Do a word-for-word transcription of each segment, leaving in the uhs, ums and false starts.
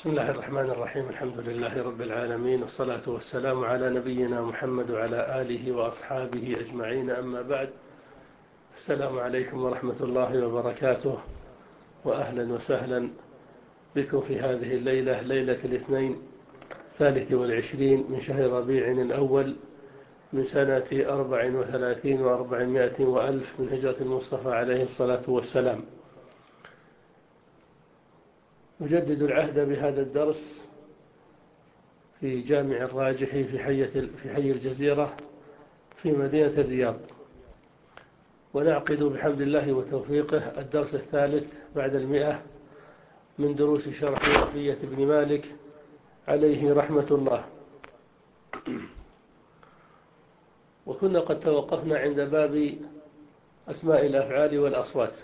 بسم الله الرحمن الرحيم. الحمد لله رب العالمين، والصلاة والسلام على نبينا محمد وعلى آله وأصحابه أجمعين، أما بعد. السلام عليكم ورحمة الله وبركاته، وأهلا وسهلا بكم في هذه الليلة، ليلة الاثنين الثالث والعشرين من شهر ربيع الأول من سنة أربع وثلاثين وأربعمائة وألف من هجرة المصطفى عليه الصلاة والسلام. نجدد العهد بهذا الدرس في جامع الراجح في حي في حي الجزيرة في مدينة الرياض، ونعقد بحمد الله وتوفيقه الدرس الثالث بعد المئة من دروس شرح ألفية ابن مالك عليه رحمة الله. وكنا قد توقفنا عند باب أسماء الأفعال والأصوات.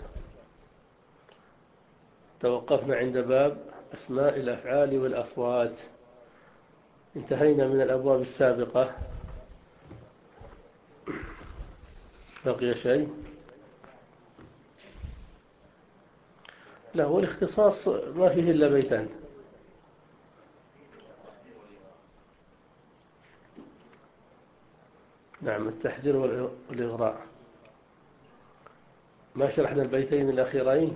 توقفنا عند باب أسماء الأفعال والأصوات، انتهينا من الأبواب السابقة. بقي شيء؟ لا، هو الاختصاص ما فيه إلا بيتان. نعم، التحذير والإغراء. ما شرحنا البيتين الأخيرين؟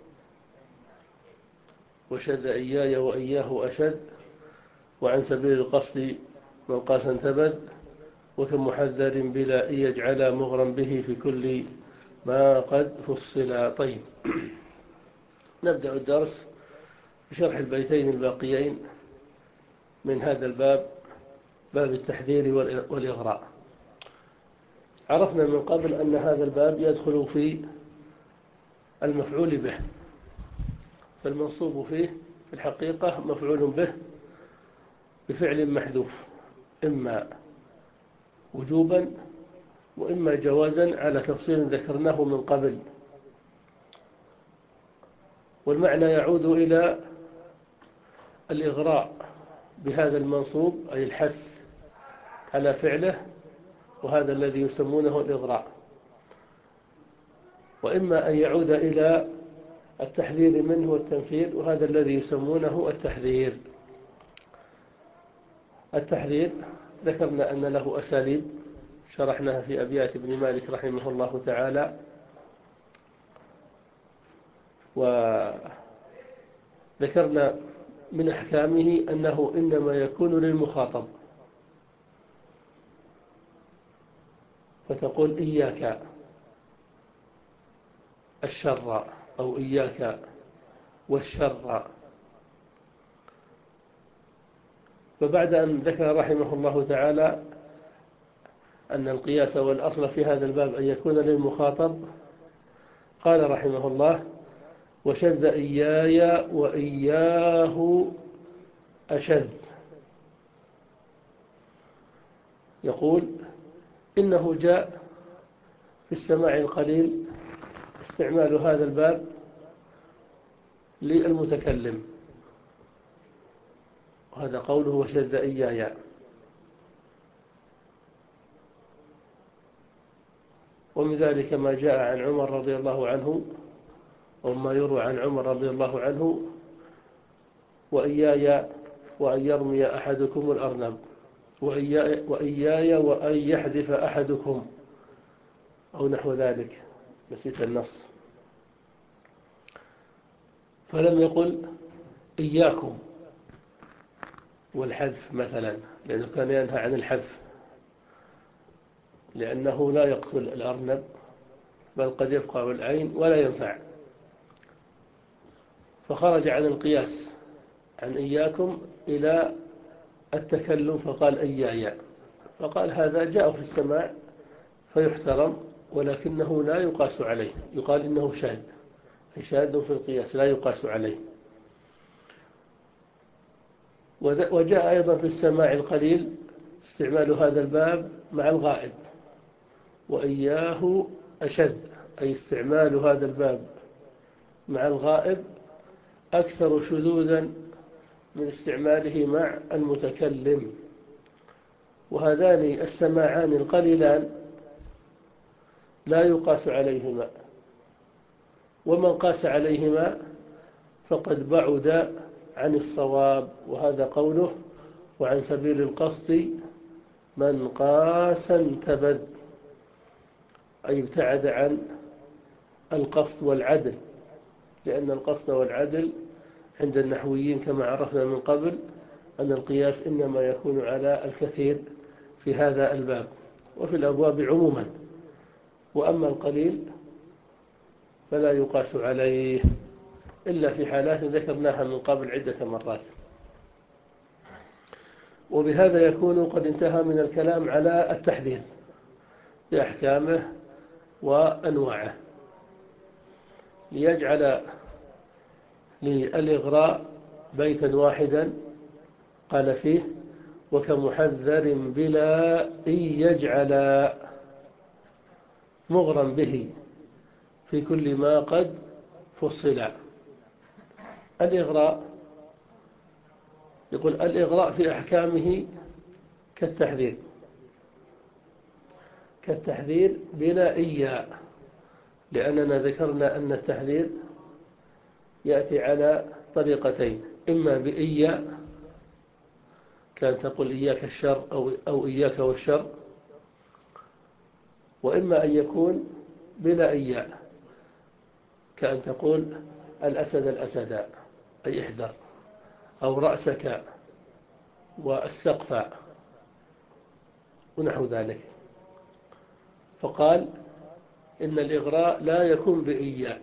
وشد إياي وإياه أشد، وعن سبيل القصد من قاسا ثبت، وكم محذر بلا إن يجعل مغرا به في كل ما قد فصل. طيب، نبدأ الدرس بشرح البيتين الباقيين من هذا الباب، باب التحذير والإغراء. عرفنا من قبل أن هذا الباب يدخل في المفعول به، فالمنصوب فيه في الحقيقة مفعول به بفعل محذوف، إما وجوبا وإما جوازا على تفصيل ذكرناه من قبل، والمعنى يعود إلى الإغراء بهذا المنصوب، أي الحث على فعله، وهذا الذي يسمونه الإغراء. وإما أن يعود إلى التحذير منه والتنفير، وهذا الذي يسمونه التحذير. التحذير ذكرنا أن له أساليب شرحناها في أبيات ابن مالك رحمه الله تعالى، وذكرنا من أحكامه أنه إنما يكون للمخاطب، فتقول إياك الشر أو إياك والشر. فبعد أن ذكر رحمه الله تعالى أن القياس والأصل في هذا الباب أن يكون للمخاطب، قال رحمه الله: وشذ إياي وإياه أشذ. يقول إنه جاء في السماع القليل استعمال هذا الباب للمتكلم، وهذا قوله وشذ إياي. ومن ذلك ما جاء عن عمر رضي الله عنه، وما يروى عن عمر رضي الله عنه: وإياي وأن يرمي أحدكم الأرنب، وإياي, وإياي وأن يحذف أحدكم، أو نحو ذلك، نسيت النص. فلم يقل إياكم والحذف مثلا، لأنه كان ينهى عن الحذف، لأنه لا يقتل الأرنب، بل قد يفقع العين ولا ينفع. فخرج عن القياس عن إياكم إلى التكلم، فقال إياي، فقال هذا جاء في السماع فيحترم، ولكنه لا يقاس عليه، يقال إنه شاذ، شاذ في القياس لا يقاس عليه. وجاء أيضا في السماع القليل استعمال هذا الباب مع الغائب: وإياه أشذ، أي استعمال هذا الباب مع الغائب أكثر شذوذا من استعماله مع المتكلم. وهذان السماعان القليلان لا يقاس عليهما، ومن قاس عليهما فقد بعد عن الصواب، وهذا قوله وعن سبيل القصد من قاس انتبذ، أي ابتعد عن القصد والعدل، لأن القصد والعدل عند النحويين كما عرفنا من قبل أن القياس إنما يكون على الكثير في هذا الباب وفي الأبواب عموما، وأما القليل فلا يقاس عليه إلا في حالات ذكرناها من قبل عدة مرات. وبهذا يكون قد انتهى من الكلام على التحذير بأحكامه وأنواعه، ليجعل للإغراء بيتا واحدا قال فيه وكمحذر بلا إن يجعل مغرا به في كل ما قد فصل. الإغراء يقول الإغراء في أحكامه كالتحذير كالتحذير بلا إياء، لأننا ذكرنا أن التحذير يأتي على طريقتين، إما بإياء كان تقول إياك الشر أو, أو إياك والشر، وإما أن يكون بلا إياء كأن تقول الأسد الأسداء أي احذر، أو رأسك والسقف ونحو ذلك. فقال إن الإغراء لا يكون بإياء،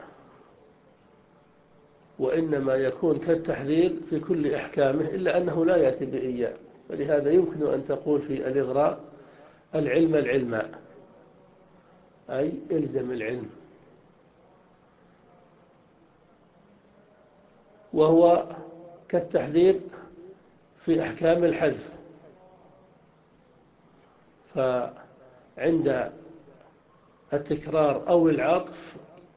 وإنما يكون كالتحذير في كل أحكامه، إلا أنه لا يأتي بإياء، فلهذا يمكن أن تقول في الإغراء العلم العلم، أي إلزم العلم، وهو كالتحذير في أحكام الحذف. فعند التكرار أو العطف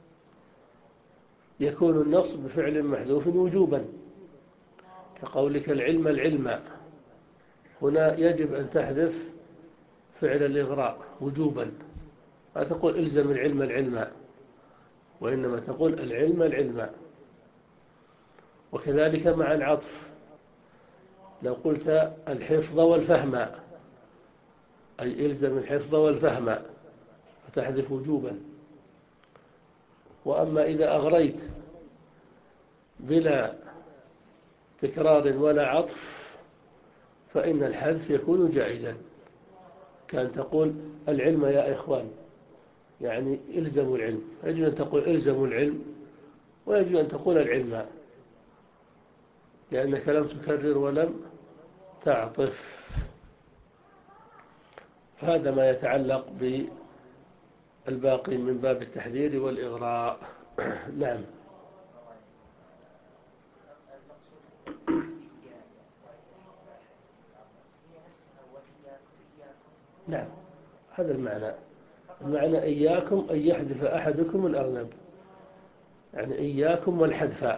يكون النصب بفعل محذوف وجوبا، كقولك العلم العلم، هنا يجب أن تحذف فعل الإغراء وجوبا، لا تقول إلزم العلم العلم، وإنما تقول العلم العلم. وكذلك مع العطف لو قلت الحفظ والفهم، أي إلزم الحفظ والفهم، فتحذف وجوبا. وأما إذا أغريت بلا تكرار ولا عطف فإن الحذف يكون جائزا، كان تقول العلم يا إخوان، يعني إلزموا العلم، يجب أن تقول إلزموا العلم، ويجب أن تقول العلم، لأنك لم تكرر ولم تعطف. هذا ما يتعلق بالباقي من باب التحذير والإغراء. نعم. نعم، هذا المعنى. المعنى إياكم أن يحذف أحدكم الأرنب، يعني إياكم والحذف،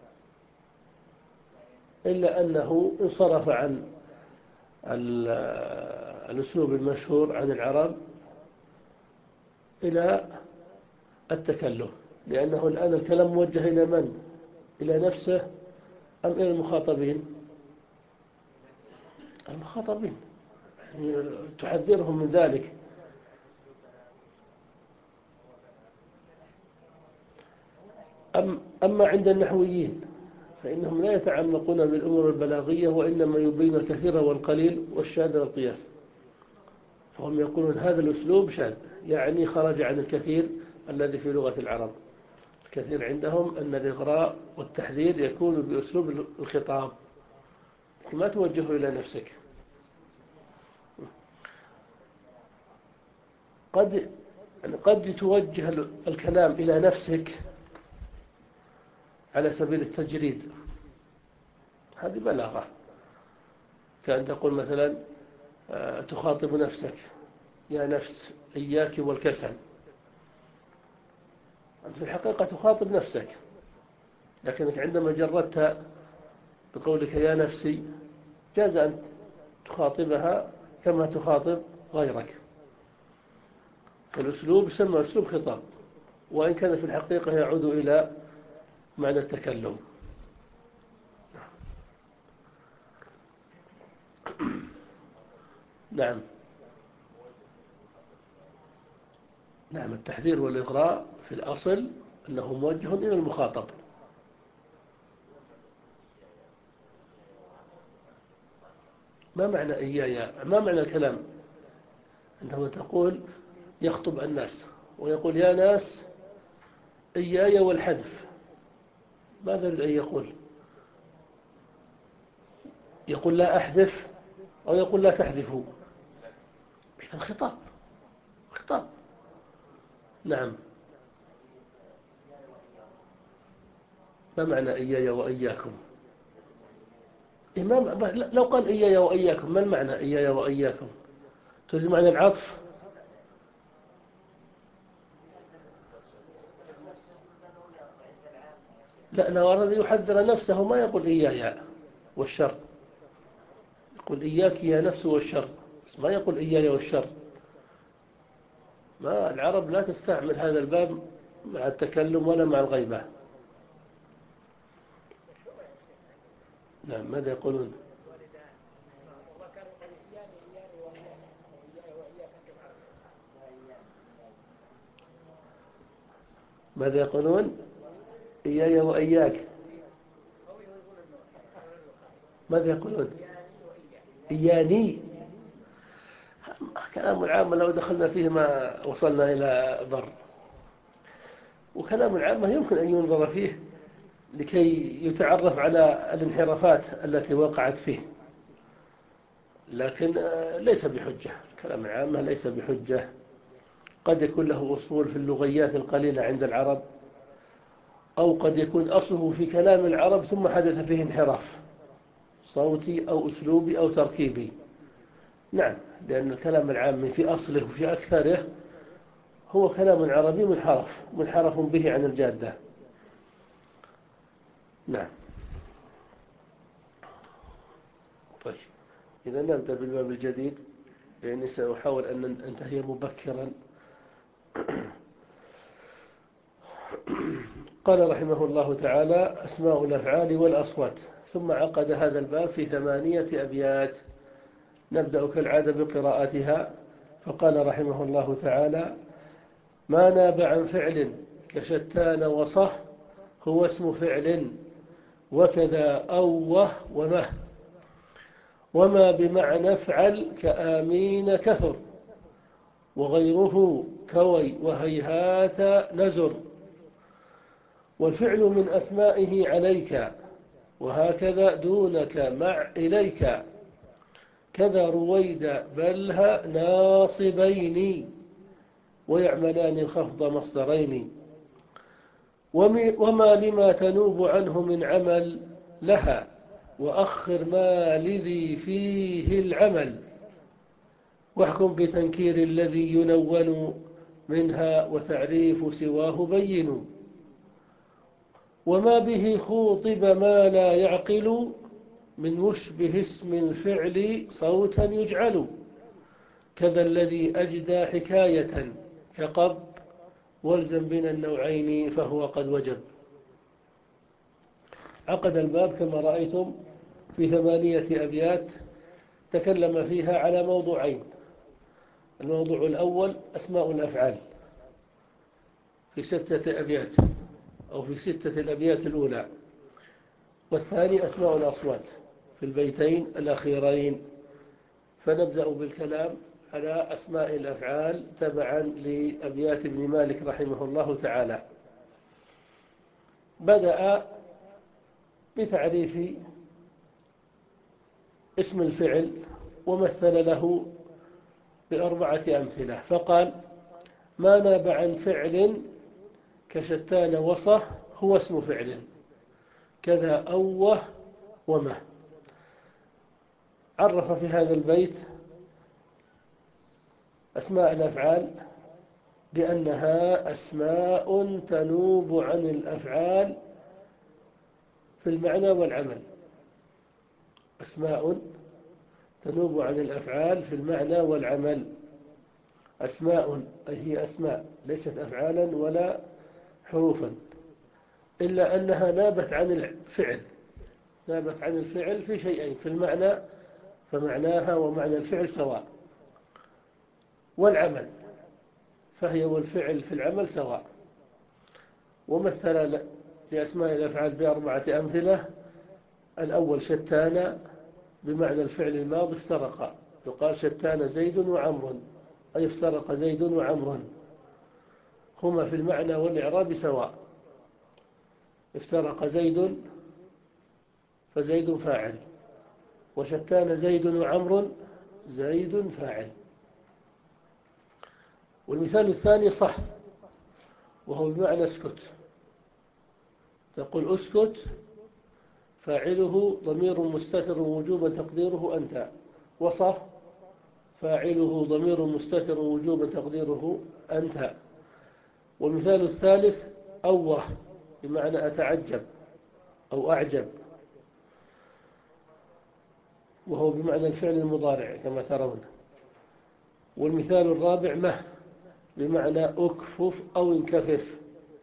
إلا أنه انصرف عن الأسلوب المشهور عن العرب إلى التكلف، لأنه الآن الكلام موجه إلى من؟ إلى نفسه أم إلى المخاطبين؟ المخاطبين، يعني تحذرهم من ذلك. أم أما عند النحويين فإنهم لا يتعمقون بالأمور البلاغية، وإنما يبين الكثير والقليل والشاذ والقياس، فهم يقولون هذا الأسلوب شاذ، يعني خرج عن الكثير الذي في لغة العرب. الكثير عندهم أن الإغراء والتحذير يكون بأسلوب الخطاب، ما توجهه إلى نفسك. قد يعني قد يتوجه الكلام إلى نفسك على سبيل التجريد، هذه بلاغة، كأن تقول مثلا تخاطب نفسك يا نفس إياك والكسل، أنت في الحقيقة تخاطب نفسك، لكنك عندما جردت بقولك يا نفسي جاز أن تخاطبها كما تخاطب غيرك. فالأسلوب يسمى أسلوب خطاب، وإن كان في الحقيقة يعود إلى معنى التكلم. نعم. نعم، التحذير والإغراء في الأصل أنه موجه إلى المخاطب. ما معنى إياي؟ ما معنى الكلام عندما تقول يخطب الناس ويقول يا ناس إياي والحذف؟ ماذا يريد أن يقول؟ يقول لا أحذف أو يقول لا تحذفوا؟ إذا خطاب خطاب. نعم. ما معنى إياي وإياكم؟ إمام لو قال إياي وإياكم ما المعنى إياي وإياكم؟ تريد معنى العطف؟ لا، لو أراد يحذر نفسه ما يقول إياي والشر، يقول إياك يا نفس والشر، بس ما يقول إياي والشر. ما العرب لا تستعمل هذا الباب مع التكلم ولا مع الغيبة. نعم. ماذا يقولون؟ ماذا يقولون؟ إياي وإياك. ماذا يقولون؟ إياني. كلام العامة لو دخلنا فيه ما وصلنا إلى بر. وكلام العامة يمكن أن ينظر فيه لكي يتعرف على الانحرافات التي وقعت فيه، لكن ليس بحجة. كلام العامة ليس بحجة. قد يكون له أصول في اللغيات القليلة عند العرب، أو قد يكون أصله في كلام العرب ثم حدث فيه انحراف صوتي أو أسلوبي أو تركيبي. نعم، لأن الكلام العامي في أصله وفي أكثره هو كلام عربي منحرف منحرف به عن الجادة. نعم. طيب، إذا نبدأ بالباب الجديد لأني سأحاول أن أنتهي مبكرا. قال رحمه الله تعالى: أسماء الأفعال والأصوات. ثم عقد هذا الباب في ثمانية أبيات، نبدأ كالعادة بقراءتها. فقال رحمه الله تعالى: ما ناب عن فعل كشتان وصه هو اسم فعل، وكذا أوه ومه، وما بمعنى افعل كآمين كثر، وغيره كوي وهيهات نزر. والفعل من أسمائه عليك، وهكذا دونك مع إليك، كذا رويد بلها ناصبين، ويعملان الخفض مصدرين. وما لما تنوب عنه من عمل لها، وأخر ما لذي فيه العمل، واحكم بتنكير الذي ينون منها، وتعريف سواه بين. وما به خوطب ما لا يعقل، من مشبه اسم الفعل صوتا يجعل، كذا الذي أجدى حكاية كقب، والزم بنا النوعين فهو قد وجب. عقد الباب كما رأيتم في ثمانية أبيات، تكلم فيها على موضوعين. الموضوع الأول أسماء الأفعال في ستة أبيات أو في ستة الأبيات الأولى، والثاني أسماء الأصوات في البيتين الأخيرين. فنبدأ بالكلام على أسماء الأفعال تبعا لأبيات ابن مالك رحمه الله تعالى. بدأ بتعريف اسم الفعل، ومثل له بأربعة أمثلة. فقال: ما ناب عن فعل كشتان وصه هو اسم فعل، كذا أوه ومه. عرف في هذا البيت أسماء الأفعال بأنها أسماء تنوب عن الأفعال في المعنى والعمل. أسماء تنوب عن الأفعال في المعنى والعمل. أسماء أي هي أسماء ليست أفعالا ولا حروفا، إلا أنها نابت عن الفعل نابت عن الفعل في شيئين: في المعنى فمعناها ومعنى الفعل سواء، والعمل، فهي والفعل في العمل سواء. ومثل لأسماء الأفعال بأربعة أمثلة. الأول شتان بمعنى الفعل الماضي افترقا، يقال شتان زيد وعمر، أي افترق زيد وعمر، هما في المعنى والإعراب سواء. افترق زيد فزيد فاعل، وشتان زيد وعمر زيد فاعل. والمثال الثاني صح، وهو بمعنى اسكت، تقول اسكت فاعله ضمير مستتر وجوبا تقديره أنت، وصح فاعله ضمير مستتر وجوبا تقديره أنت. والمثال الثالث أوه بمعنى أتعجب أو أعجب، وهو بمعنى الفعل المضارع كما ترون. والمثال الرابع مه بمعنى أكفف أو انكفف.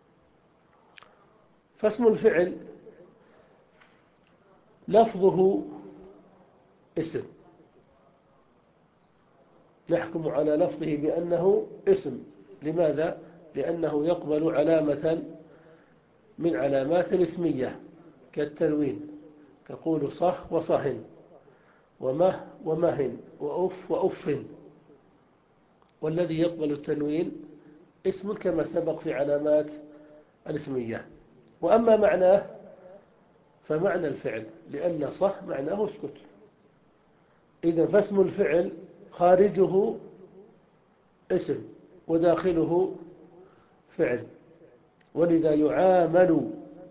فاسم الفعل لفظه اسم، نحكم على لفظه بأنه اسم. لماذا؟ لأنه يقبل علامة من علامات الاسمية كالتنوين، تقول صح وصهن، ومه ومهن، وأف وأف. والذي يقبل التنوين اسم كما سبق في علامات الاسمية. وأما معناه فمعنى الفعل، لأن صح معناه اسكت. إذا فاسم الفعل خارجه اسم وداخله فعل، ولذا يعامل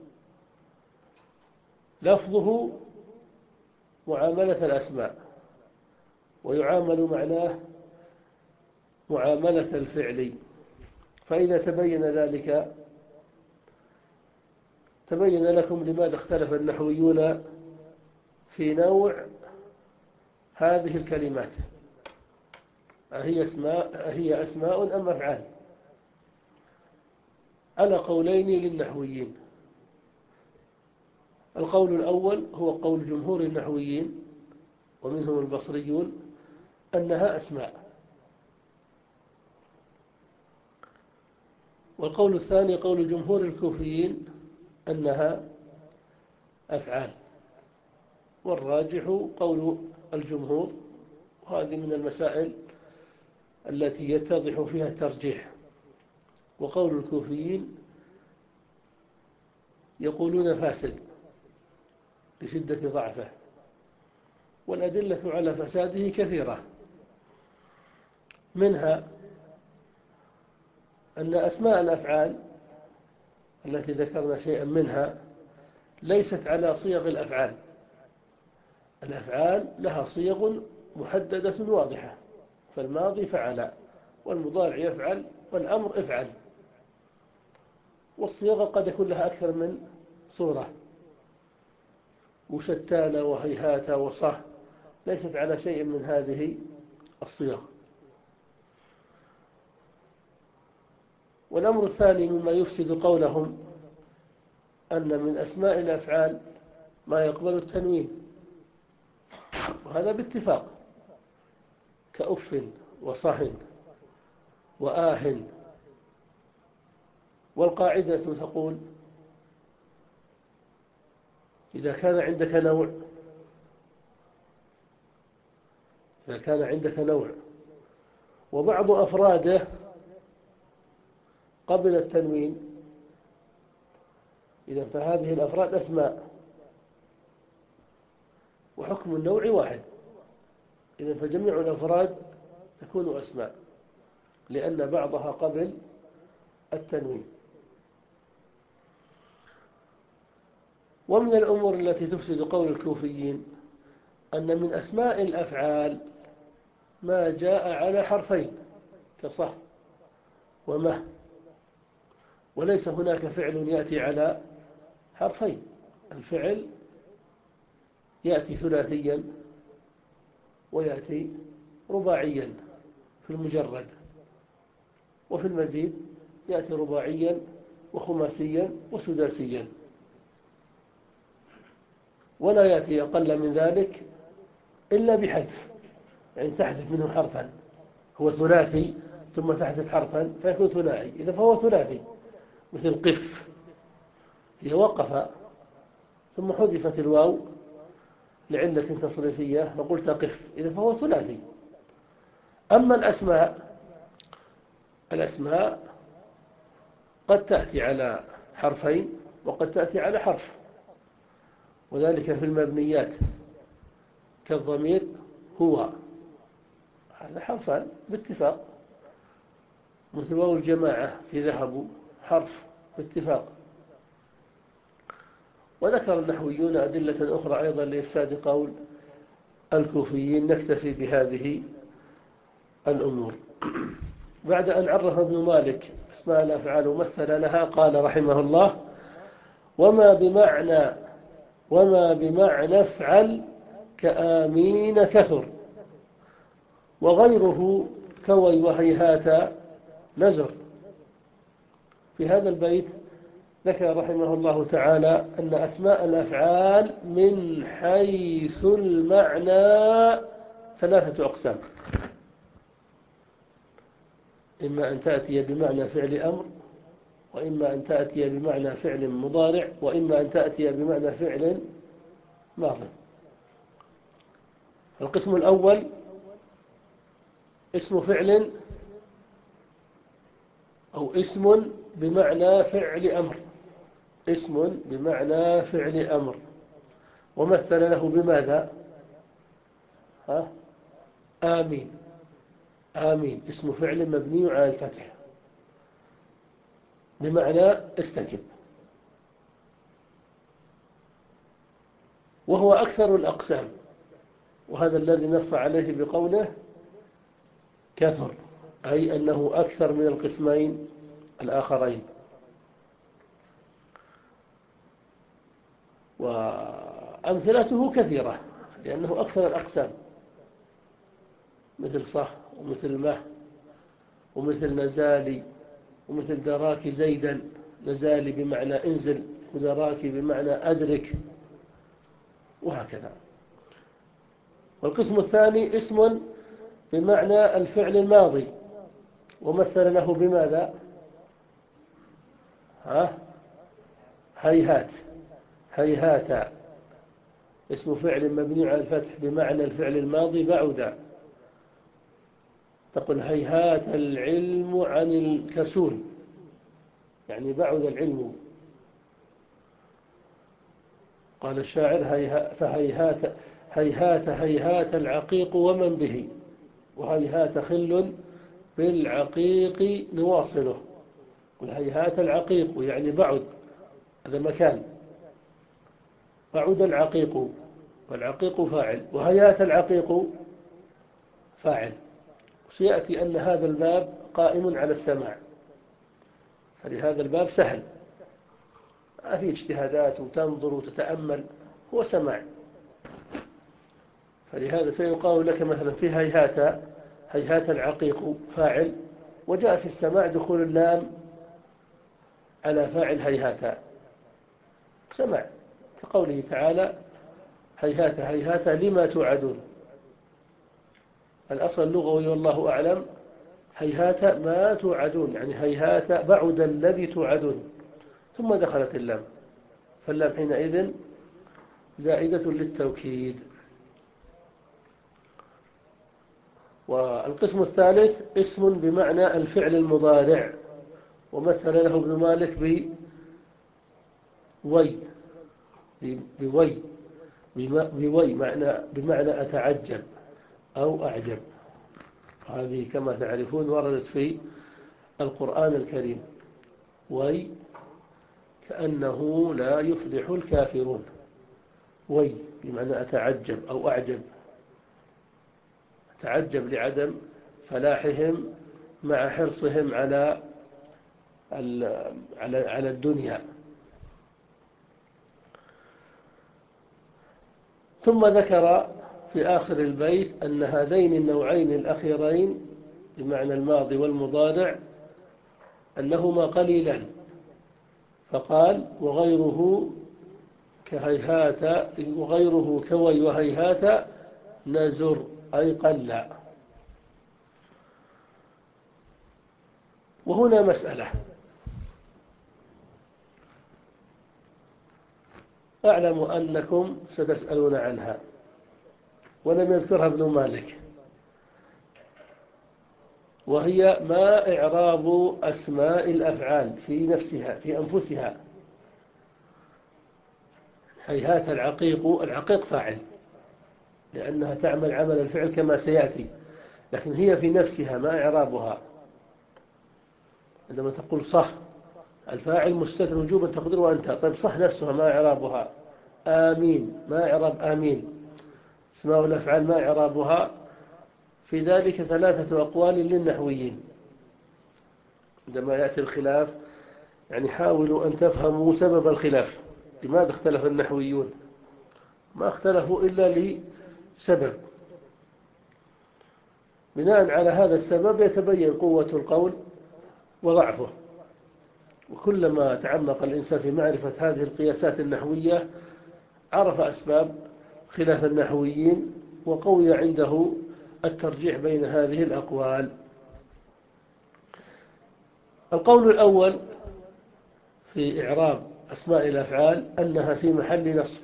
لفظه معاملة الأسماء، ويعامل معناه معاملة الفعل. فإذا تبين ذلك تبين لكم لماذا اختلف النحويون في نوع هذه الكلمات، أهي أسماء, أهي أسماء أم أفعال؟ على قولين للنحويين. القول الأول هو قول جمهور النحويين ومنهم البصريون أنها أسماء. والقول الثاني قول جمهور الكوفيين أنها أفعال. والراجح قول الجمهور، وهذه من المسائل التي يتضح فيها الترجيح. وقول الكوفيين يقولون فاسد لشدة ضعفه، والأدلة على فساده كثيرة، منها أن أسماء الأفعال التي ذكرنا شيئا منها ليست على صيغ الأفعال. الأفعال لها صيغ محددة واضحة، فالماضي فعل، والمضارع يفعل، والأمر افعل. والصيغة قد يكون لها أكثر من صورة، وشتان وهيهات وصح ليست على شيء من هذه الصيغ. والأمر الثاني مما يفسد قولهم أن من أسماء الأفعال ما يقبل التنوين، وهذا باتفاق، كأف وصهن وآه. والقاعدة تقول إذا كان عندك نوع إذا كان عندك نوع وبعض أفراده قبل التنوين، إذا فهذه الأفراد أسماء وحكم النوع واحد، إذا فجميع الأفراد تكون أسماء لأن بعضها قبل التنوين. ومن الأمور التي تفسد قول الكوفيين أن من أسماء الأفعال ما جاء على حرفين كصح ومه، وليس هناك فعل يأتي على حرفين. الفعل يأتي ثلاثيا ويأتي رباعيا في المجرد، وفي المزيد يأتي رباعيا وخماسيا وسداسيا، ولا يأتي أقل من ذلك إلا بحذف، يعني تحذف منه حرفا. هو ثلاثي ثم تحذف حرفا فيكون ثنائي، إذا فهو ثلاثي. مثل قف، هي وقف ثم حذفت الواو لعلة تصريفية فقلت قف، إذا فهو ثلاثي. أما الأسماء، الأسماء قد تأتي على حرفين وقد تأتي على حرف، وذلك في المبنيات كالضمير هو، هذا حرفان باتفاق. مثل واو الجماعة في ذهبوا، حرف باتفاق. وذكر النحويون أدلة أخرى أيضا لإفساد قول الكوفيين. نكتفي بهذه الأمور. بعد أن عرف ابن مالك أسماء الأفعال ومثل لها، قال رحمه الله: وما بمعنى وما بمعنى افعل كآمين كثر، وغيره كوي وهيهات نزر. في هذا البيت ذكر رحمه الله تعالى أن أسماء الأفعال من حيث المعنى ثلاثة أقسام: إما أن تأتي بمعنى فعل أمر، وإما أن تأتي بمعنى فعل مضارع، وإما أن تأتي بمعنى فعل ماضي. القسم الأول اسم فعل أو اسم بمعنى فعل أمر، اسم بمعنى فعل أمر، ومثل له بماذا؟ ها؟ آمين. آمين اسم فعل مبني على الفتح بمعنى استجب، وهو أكثر الأقسام، وهذا الذي نص عليه بقوله كثر، أي أنه أكثر من القسمين الآخرين. وأمثلته كثيرة لأنه أكثر الأقسام، مثل صح ومثل مه ومثل نزالي ومثل دراك زيدا، نزالي بمعنى انزل ودراك بمعنى أدرك، وهكذا. والقسم الثاني اسم بمعنى الفعل الماضي، ومثل له بماذا؟ ها؟ هيهات، هيهات اسم فعل مبني على الفتح بمعنى الفعل الماضي بعد. تقول هيهات العلم عن الكسول، يعني بعد العلم. قال الشاعر فهيهات هيهات هيهات العقيق ومن به، وهيهات خل بالعقيق نواصله. والهيهات العقيق يعني بعد، هذا مكان، بعد العقيق، والعقيق فاعل، وهيهات العقيق فاعل. سيأتي أن هذا الباب قائم على السماع، فلهذا الباب سهل، ما فيه اجتهادات وتنظر وتتأمل، هو سماع. فلهذا سيقال لك مثلا في هيهات، هيهات العقيق فاعل، وجاء في السماع دخول اللام على فاعل هيهات، سماع، كقوله تعالى هيهات هيهات لما توعدون. الأصل اللغوي والله أعلم هيهات ما توعدون، يعني هيهات بعد الذي توعدون، ثم دخلت اللام، فاللام حينئذ زائدة للتوكيد. والقسم الثالث اسم بمعنى الفعل المضارع، ومثل له ابن مالك بوي، بوي بوي معنى بمعنى أتعجب أو أعجب. هذه كما تعرفون وردت في القرآن الكريم، وي كأنه لا يفلح الكافرون، وي بمعنى أتعجب أو أعجب، أتعجب لعدم فلاحهم مع حرصهم على على على الدنيا. ثم ذكر في آخر البيت أن هذين النوعين الأخيرين بمعنى الماضي والمضارع أنهما قليلان، فقال وغيره كهيهات، وغيره كوي وهيهات نزر، أي قل. وهنا مسألة أعلم أنكم ستسألون عنها ولم يذكرها ابن مالك، وهي ما إعراب أسماء الأفعال في نفسها في أنفسها. هيهات العقيق، العقيق فاعل لأنها تعمل عمل الفعل كما سيأتي، لكن هي في نفسها ما إعرابها. عندما تقول صح الفاعل مستتر وجوبا تقدره أنت، طيب صح نفسها ما إعرابها؟ آمين ما إعراب آمين؟ اسماء الأفعال ما إعرابها؟ في ذلك ثلاثة أقوال للنحويين. عندما يأتي الخلاف يعني حاولوا أن تفهموا سبب الخلاف. لماذا اختلف النحويون؟ ما اختلفوا إلا لسبب، بناء على هذا السبب يتبين قوة القول وضعفه. وكلما تعمق الإنسان في معرفة هذه القياسات النحوية عرف أسباب خلاف النحويين وقوي عنده الترجيح بين هذه الأقوال. القول الأول في إعراب أسماء الأفعال أنها في محل نصب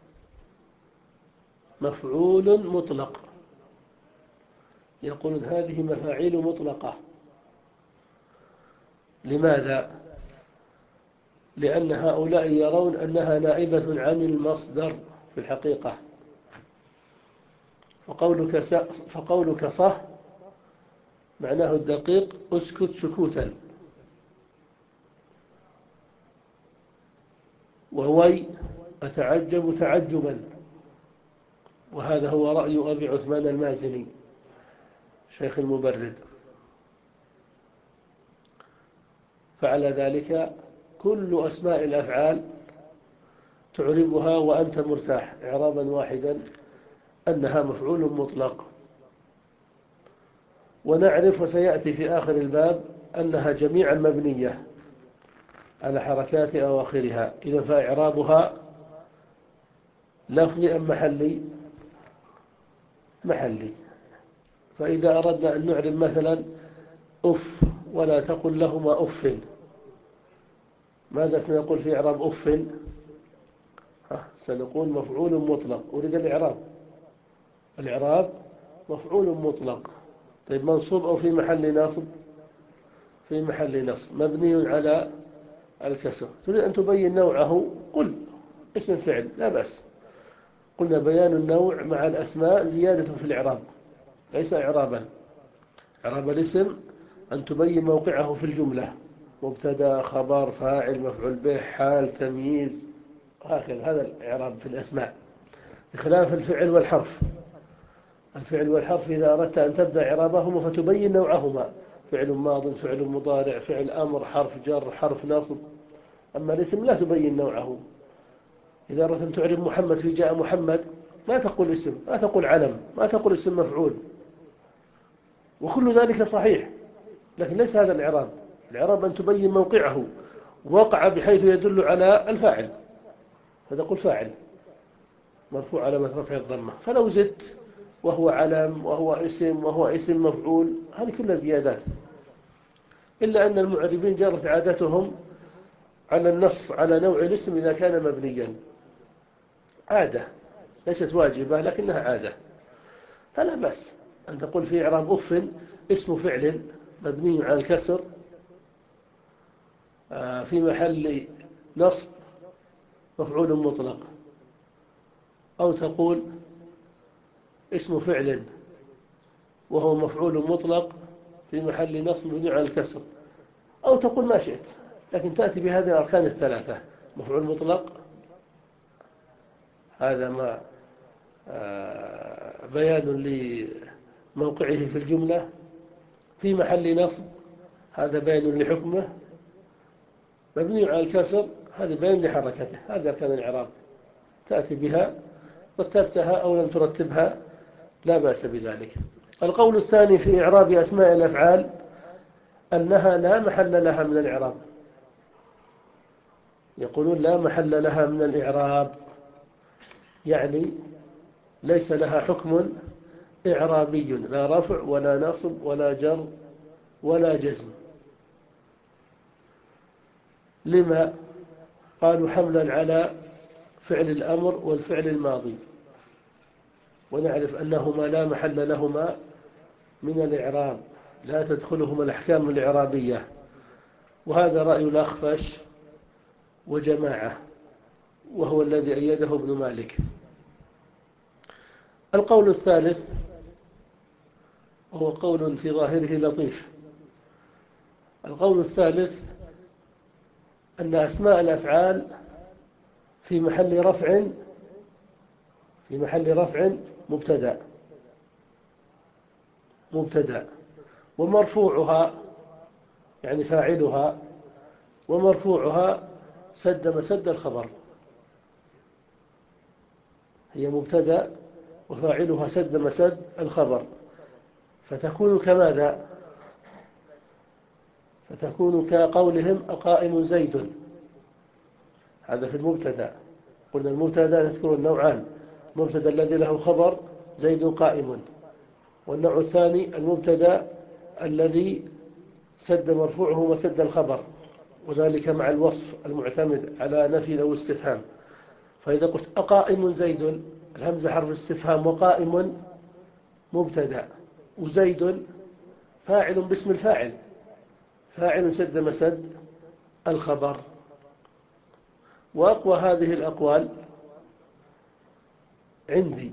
مفعول مطلق. يقولون هذه مفاعيل مطلقة. لماذا؟ لأن هؤلاء يرون أنها نائبة عن المصدر في الحقيقة. فقولك, فقولك صح معناه الدقيق اسكت سكوتا، ووي أتعجب تعجبا، وهذا هو رأي أبي عثمان المازني شيخ المبرد. فعلى ذلك كل أسماء الأفعال تعربها وأنت مرتاح إعرابا واحدا أنها مفعول مطلق. ونعرف وسيأتي في آخر الباب أنها جميعا مبنية على حركات أواخرها. إذا فإعرابها لفظي أم محلي؟ محلي. فإذا أردنا أن نعرب مثلا أف ولا تقل لهما أف، ماذا سنقول في إعراب أف؟ سنقول مفعول مطلق. أريد الإعراب، الإعراب مفعول مطلق. طيب منصوب أو في محل نصب؟ في محل نصب مبني على الكسر. تريد أن تبين نوعه قل اسم فعل لا بأس. قلنا بيان النوع مع الأسماء زيادة في الإعراب ليس إعرابا. إعراب الاسم أن تبين موقعه في الجملة، مبتدا خبر فاعل مفعول به حال تمييز، هكذا. هذا الإعراب في الأسماء، بخلاف الفعل والحرف. الفعل والحرف إذا أردت أن تبدأ إعرابهما فتبين نوعهما، فعل ماض فعل مضارع فعل أمر حرف جر حرف نصب. أما الاسم لا تبين نوعه. إذا أردت أن تعرب محمد في جاء محمد ما تقول اسم، ما تقول علم، ما تقول اسم مفعول، وكل ذلك صحيح، لكن ليس هذا الإعراب. الإعراب أن تبين موقعه وقع بحيث يدل على الفاعل، فتقول فاعل مرفوع علامة رفع الضمة. فلو زدت وهو علم وهو اسم وهو اسم مفعول هذه كلها زيادات. إلا أن المعربين جرت عادتهم على النص على نوع الاسم إذا كان مبنيا، عادة ليست واجبة لكنها عادة. فلا بأس أن تقول في إعراب أف اسم فعل مبني على الكسر في محل نصب مفعول مطلق، أو تقول اسم فعل وهو مفعول مطلق في محل نصب مبني على الكسر، أو تقول ما شئت، لكن تأتي بهذه الأركان الثلاثة: مفعول مطلق هذا ما بيان لموقعه في الجملة، في محل نصب هذا بيان لحكمه، مبني على الكسر هذا بيان لحركته. هذا كان الإعراب، تأتي بها رتبتها أو لم ترتبها لا بأس بذلك. القول الثاني في إعراب أسماء الأفعال أنها لا محل لها من الإعراب. يقولون لا محل لها من الإعراب، يعني ليس لها حكم إعرابي، لا رفع ولا نصب ولا جر ولا جزم. لما؟ قالوا حملا على فعل الأمر والفعل الماضي، ونعرف أنهما لا محل لهما من الإعراب، لا تدخلهما الأحكام الإعرابية، وهذا رأي الأخفش وجماعة، وهو الذي أيده ابن مالك. القول الثالث وهو قول في ظاهره لطيف. القول الثالث أن أسماء الأفعال في محل رفع في محل رفع مبتدأ مبتدأ ومرفوعها يعني فاعلها ومرفوعها سد مسد الخبر. هي مبتدأ وفاعلها سد مسد الخبر، فتكون كماذا؟ فتكون كقولهم أقائم زيد. هذا في المبتدأ. قلنا المبتدأ نذكر النوعان: المبتدأ الذي له خبر زيد قائم، والنوع الثاني المبتدأ الذي سد مرفوعه وسد الخبر، وذلك مع الوصف المعتمد على نفي أو استفهام. فإذا قلت أقائم زيد، الهمزة حرف استفهام، وقائم مبتدأ، وزيد فاعل باسم الفاعل، فاعل سد مسد الخبر. وأقوى هذه الأقوال عندي،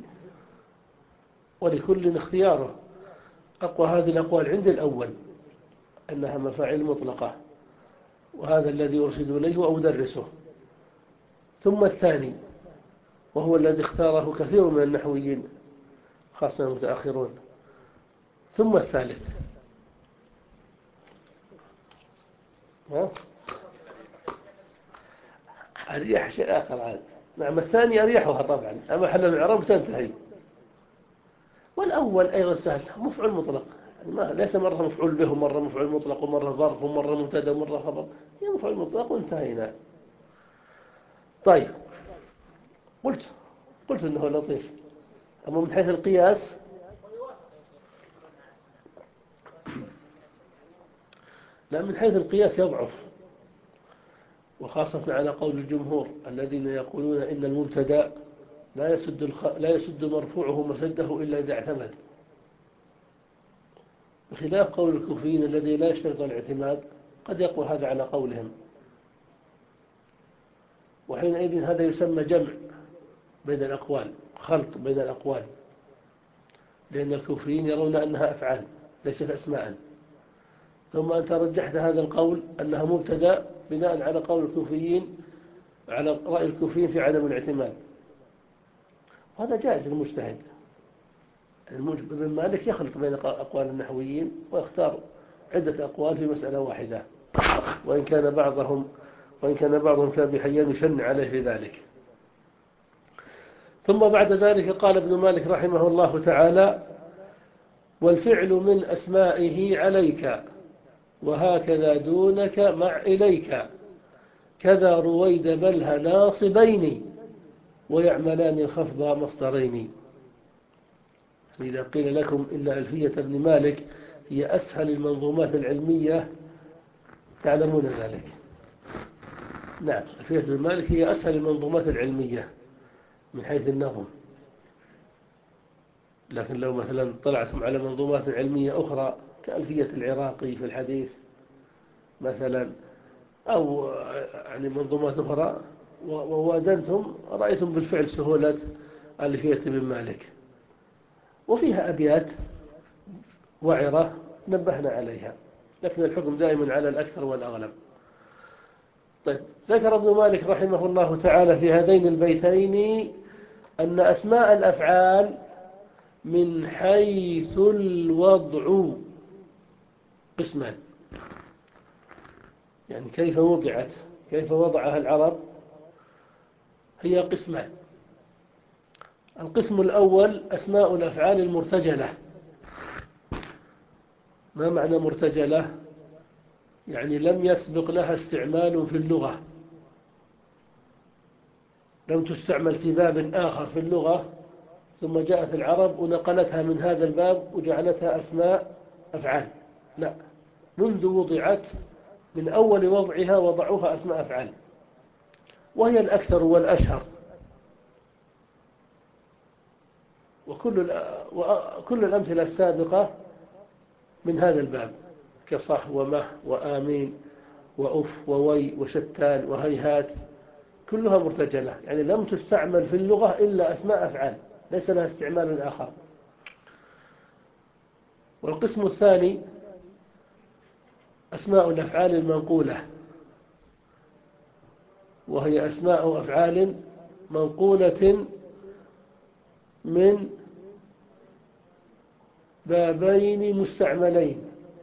ولكل اختياره، أقوى هذه الأقوال عندي الأول أنها مفاعيل مطلقة، وهذا الذي أرشد إليه وأدرسه. ثم الثاني، وهو الذي اختاره كثير من النحويين خاصة المتأخرون. ثم الثالث. ها؟ أريح شيء آخر عاد. نعم، الثاني أريحها طبعا، أما حل الإعراب تنتهي. والأول أيضا سهل، مفعول مطلق، يعني ما ليس مرة مفعول به ومرة مفعول مطلق ومرة ظرف ومرة مبتدا ومرة خبر، هي مفعول مطلق وانتهينا. طيب، قلت قلت إنه لطيف. أما من حيث القياس، لا، من حيث القياس يضعف، وخاصة على قول الجمهور الذين يقولون إن المبتدا لا يسد الخ... لا يسد مرفوعه مسده إلا إذا اعتمد، بخلاف قول الكوفيين الذي لا يشترط الاعتماد. قد يقوى هذا على قولهم، وحينئذ هذا يسمى جمع بين الأقوال، خلط بين الأقوال، لأن الكوفيين يرون أنها أفعال ليست أسماء. ثم أنت رجحت هذا القول أنها مبتدا بناء على قول الكوفيين، على رأي الكوفيين في عدم الاعتماد. وهذا جائز للمجتهد. ابن مالك يخلط بين أقوال النحويين ويختار عدة أقوال في مسألة واحدة، وإن كان بعضهم وإن كان بعضهم كابي حيان يشن عليه في ذلك. ثم بعد ذلك قال ابن مالك رحمه الله تعالى: والفعل من أسمائه عليك، وهكذا دونك مع إليك، كذا رويد بلها ناصبين، ويعملان الخفض مصدرين. إذا قيل لكم إن ألفية ابن مالك هي أسهل المنظومات العلمية تعلمون ذلك. نعم، ألفية ابن مالك هي أسهل المنظومات العلمية من حيث النظم، لكن لو مثلا طلعتم على منظومات علمية أخرى كألفية العراقي في الحديث مثلا، أو يعني منظومات أخرى، ووازنتم رأيتم بالفعل سهولة ألفية ابن مالك، وفيها أبيات وعرة نبهنا عليها، لكن الحكم دائما على الأكثر والأغلب. طيب، ذكر ابن مالك رحمه الله تعالى في هذين البيتين أن أسماء الأفعال من حيث الوضع قسمان، يعني كيف وضعت، كيف وضعها العرب، هي قسمان. القسم الأول أسماء الأفعال المرتجلة. ما معنى مرتجلة؟ يعني لم يسبق لها استعمال في اللغة، لم تستعمل في باب آخر في اللغة، ثم جاءت العرب ونقلتها من هذا الباب وجعلتها أسماء أفعال. لا، منذ وضعت من أول وضعها وضعوها أسماء أفعال، وهي الأكثر والأشهر. وكل وكل الأمثلة السابقة من هذا الباب، كصح ومه وآمين وأف ووي وشتان وهيهات، كلها مرتجلة، يعني لم تستعمل في اللغة إلا أسماء أفعال، ليس لها استعمال آخر. والقسم الثاني أسماء الأفعال المنقولة، وهي أسماء أفعال منقولة من بابين مستعملين.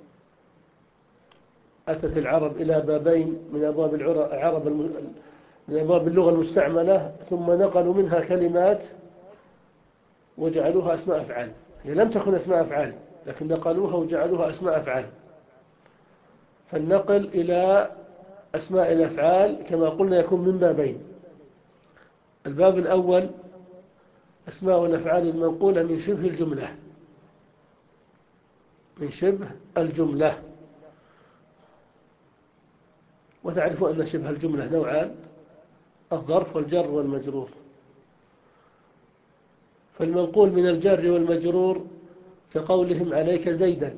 أتت العرب إلى بابين من أبواب العرب من أبواب اللغة المستعملة، ثم نقلوا منها كلمات وجعلوها أسماء أفعال. هي لم تكن أسماء أفعال، لكن نقلوها وجعلوها أسماء أفعال. فالنقل إلى أسماء الأفعال كما قلنا يكون من بابين. الباب الأول أسماء الأفعال المنقولة من شبه الجملة، من شبه الجملة. وتعرفوا أن شبه الجملة نوعان: الظرف والجر والمجرور. فالمنقول من الجر والمجرور كقولهم عليك زيدا،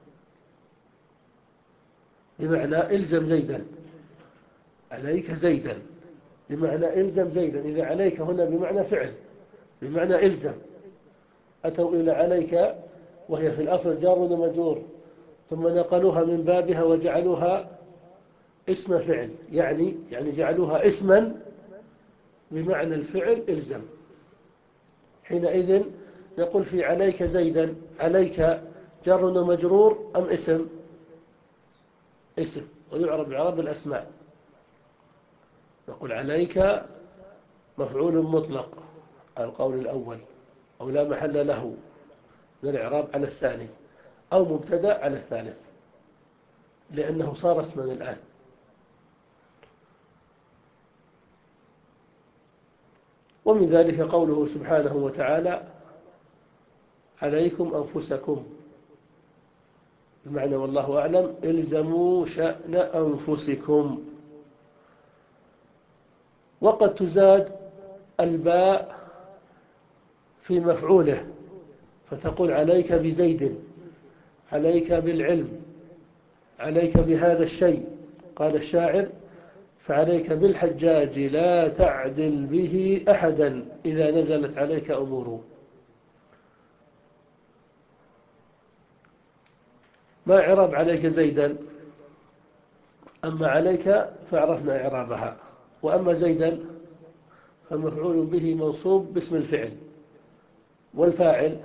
بمعنى إلزم زيدا، عليك زيدا بمعنى إلزم زيدا. إذا عليك هنا بمعنى فعل، بمعنى إلزم. أتوا إلى عليك وهي في الأصل جار ومجرور، ثم نقلوها من بابها وجعلوها اسم فعل، يعني يعني جعلوها اسما بمعنى الفعل إلزم. حينئذ نقول في عليك زيدا، عليك جار ومجرور أم اسم؟ اسم، ويعرب بعرب الأسماء. نقول عليك مفعول مطلق على القول الأول، أو لا محل له من الإعراب على الثاني، أو مبتدأ على الثالث، لأنه صار اسما الآن. ومن ذلك قوله سبحانه وتعالى عليكم أنفسكم، بمعنى والله أعلم إلزموا شأن أنفسكم. وقد تزاد الباء في مفعوله، فتقول عليك بزيد، عليك بالعلم، عليك بهذا الشيء. قال الشاعر فعليك بالحجاج لا تعدل به أحدا إذا نزلت عليك أموره. ما إعراب عليك زيدا؟ أما عليك فعرفنا إعرابها، وأما زيدا فمفعول به منصوب باسم الفعل، والفاعل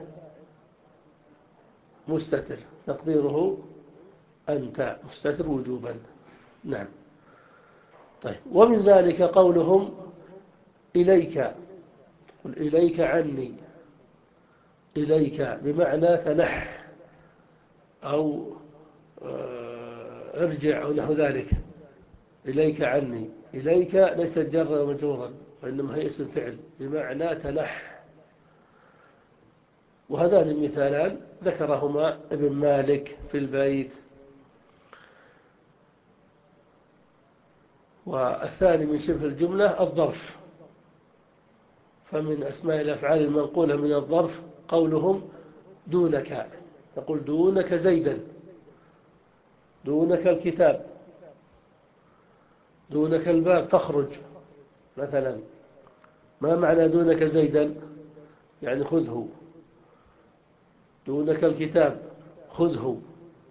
مستتر تقديره أنت، مستتر وجوبا. نعم. طيب، ومن ذلك قولهم إليك، قل إليك عني، إليك بمعنى تنح أو ارجع أو نحو ذلك. إليك عني، إليك ليست جرا ومجرورا، وإنما هي اسم فعل بمعنى تنح. وهذان المثالان ذكرهما ابن مالك في البيت. والثاني من شبه الجملة الظرف، فمن أسماء الأفعال المنقولة من الظرف قولهم دونك، تقول دونك زيدا، دونك الكتاب، دونك الباب فاخرج مثلا. ما معنى دونك زيدا؟ يعني خذه. دونك الكتاب خذه.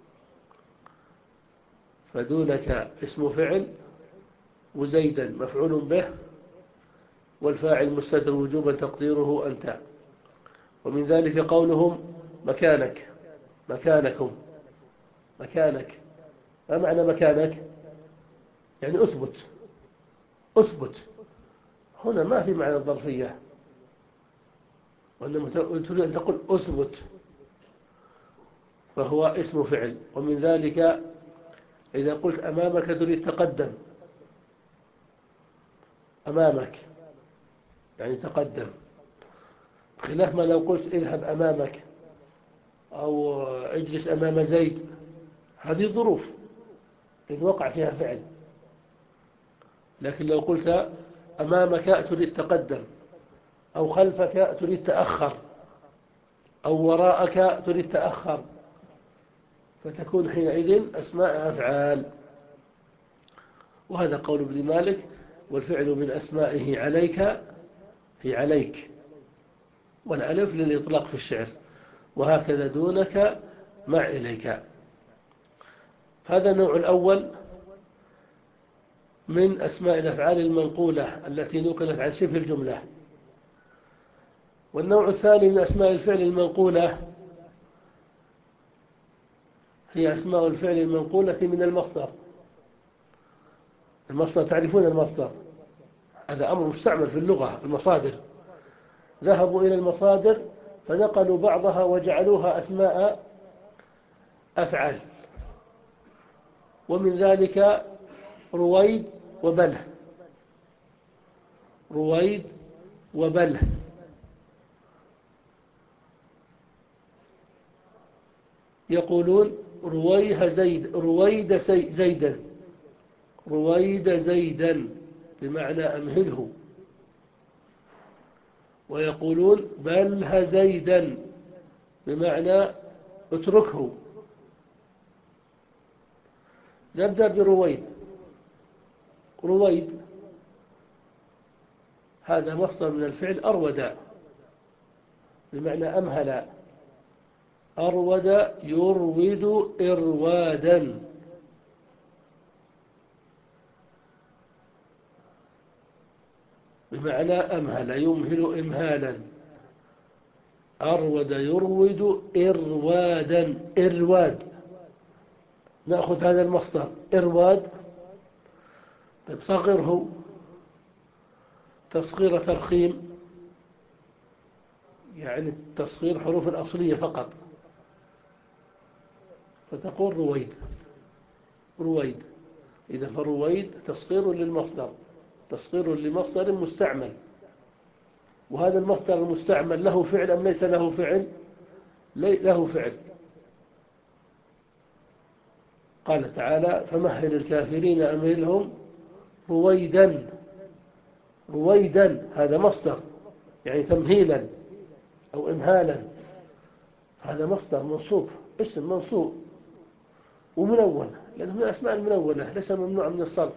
فدونك اسم فعل، وزيدا مفعول به، والفاعل مستتر وجوبا تقديره أنت. ومن ذلك قولهم مكانك، مكانكم، مكانك. ما معنى مكانك؟ يعني أثبت، أثبت. هنا ما في معنى الظرفية، وإنما تريد أن تقول أثبت، فهو اسم فعل. ومن ذلك إذا قلت أمامك تريد تقدم، أمامك يعني تقدم، خلاف ما لو قلت اذهب أمامك أو اجلس أمام زيد، هذه ظروف. إن وقع فيها فعل. لكن لو قلت أمامك تريد تقدم، أو خلفك تريد تأخر، أو وراءك تريد تأخر، فتكون حينئذ أسماء أفعال. وهذا قول ابن مالك: والفعل من أسمائه عليك هي عليك، والألف للإطلاق في الشعر، وهكذا دونك مع إليك. هذا النوع الأول من أسماء الأفعال المنقولة التي نقلت عن شبه الجملة. والنوع الثاني من أسماء الفعل المنقولة هي أسماء الفعل المنقولة من المصدر. المصدر، تعرفون المصدر، هذا أمر مستعمل في اللغة. المصادر، ذهبوا إلى المصادر فنقلوا بعضها وجعلوها أسماء أفعال، ومن ذلك رويد وبله. رويد وبله. يقولون رويها زيد، رويد زيدا، رويد زيدا بمعنى أمهله. ويقولون بله زيدا بمعنى اتركه. نبدأ برويد. رويد هذا مصدر من الفعل أرود بمعنى أمهل. أرود يرود إروادا. بمعنى أمهل، يمهل إمهالا. أرود يرود إروادا، إرواد. نأخذ هذا المصدر إرواد. طيب صغره تصغير ترخيم، يعني تصغير حروف الأصلية فقط، فتقول رويد. رويد إذا فرويد تصغير للمصدر، تصغير لمصدر مستعمل. وهذا المصدر المستعمل له فعل أم ليس له فعل؟ له فعل. قال تعالى: فمهل الكافرين أمهلهم رويدا. رويدا هذا مصدر يعني تمهيلا أو إمهالا. هذا مصدر منصوب، اسم منصوب ومنون، لأنه من الأسماء المنونة ليس ممنوع من الصرف.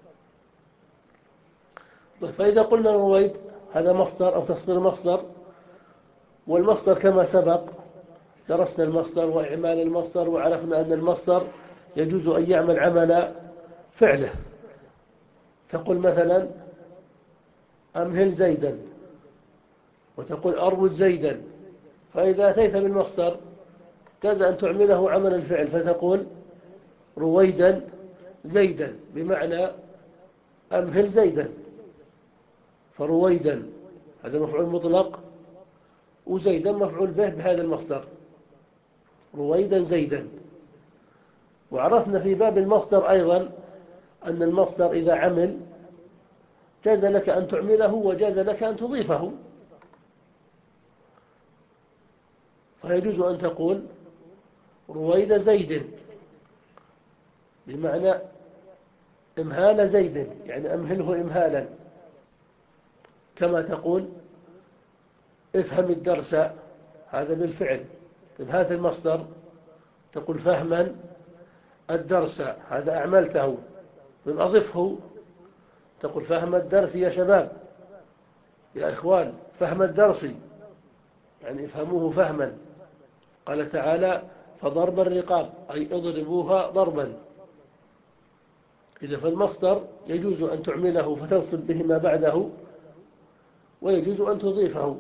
فإذا قلنا رويد هذا مصدر أو تصغير مصدر، والمصدر كما سبق درسنا المصدر وإعمال المصدر، وعرفنا أن المصدر يجوز أن يعمل عمل فعله. تقول مثلا أمهل زيدا، وتقول أروج زيدا. فإذا أتيت بالمصدر جاز أن تعمله عمل الفعل، فتقول رويدا زيدا بمعنى أمهل زيدا. فرويدا هذا مفعول مطلق، وزيدا مفعول به بهذا المصدر، رويدا زيدا. وعرفنا في باب المصدر أيضا أن المصدر إذا عمل جاز لك أن تعمله وجاز لك أن تضيفه. فيجوز أن تقول رويد زيد بمعنى إمهال زيد، يعني أمهله إمهالا. كما تقول افهم الدرس، هذا بالفعل. هذا المصدر تقول فهما الدرس، هذا أعملته. من أضفه تقول فهم الدرس يا شباب، يا إخوان، فهم الدرس يعني افهموه فهما. قال تعالى فضرب الرقاب، أي اضربوها ضربا. إذا فالمصدر يجوز أن تعمله فتنصب به ما بعده، ويجوز أن تضيفه.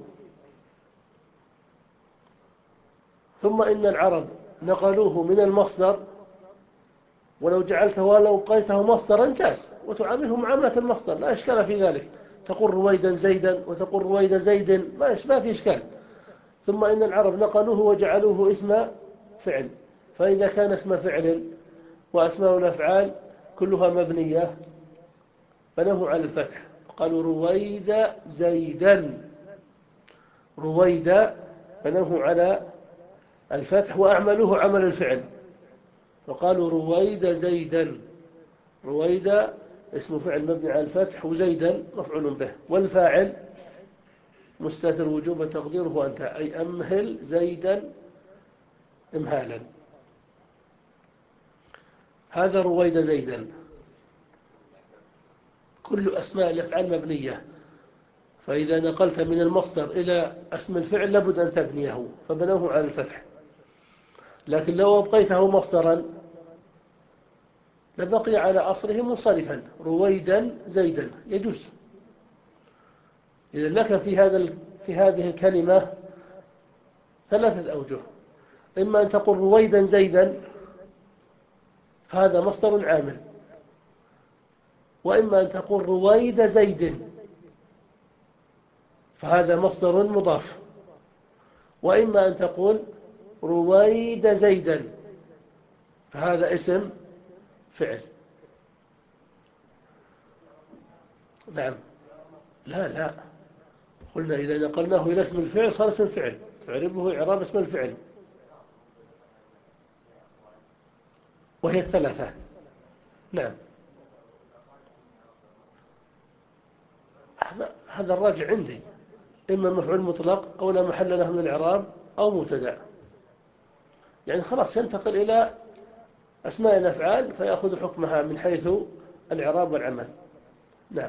ثم إن العرب نقلوه من المصدر، ولو جعلته ولو بقيته مصدرا جاز وتعامله معاملة المصدر، لا إشكال في ذلك. تقول رويدا زيدا وتقول رويدا زيد، ما في إشكال. ثم إن العرب نقلوه وجعلوه اسم فعل، فإذا كان اسم فعل وأسماء الأفعال كلها مبنية بنوه على الفتح، قالوا رويد زيدا. رويد بنوه على الفتح وأعملوه عمل الفعل، فقالوا رويد زيدا. رويدا اسم فعل مبني على الفتح، وزيدا مفعول به، والفاعل مستتر وجوبا تقديره أنت، أي أمهل زيدا إمهالا. هذا رويدا زيدا. كل أسماء الأفعال مبنية، فإذا نقلت من المصدر إلى اسم الفعل لابد أن تبنيه، فبنوه على الفتح. لكن لو أبقيته مصدرا لبقي على أصله منصرفا، رويدا زيدا يجوز. إذا لك في هذا في هذه الكلمة ثلاثة أوجه: إما أن تقول رويدا زيدا فهذا مصدر عامل، وإما أن تقول رويد زيد فهذا مصدر مضاف، وإما أن تقول رويد زيدا فهذا اسم فعل. نعم. لا لا قلنا إذا نقلناه إلى اسم الفعل صار اسم فعل، تعربه إعراب اسم الفعل، وهي الثلاثة. نعم. هذا هذا الراجع عندي، إما مفعول مطلق أو لا محل له من الإعراب أو مبتدأ، يعني خلاص ينتقل إلى أسماء الأفعال فيأخذ حكمها من حيث الإعراب والعمل. نعم.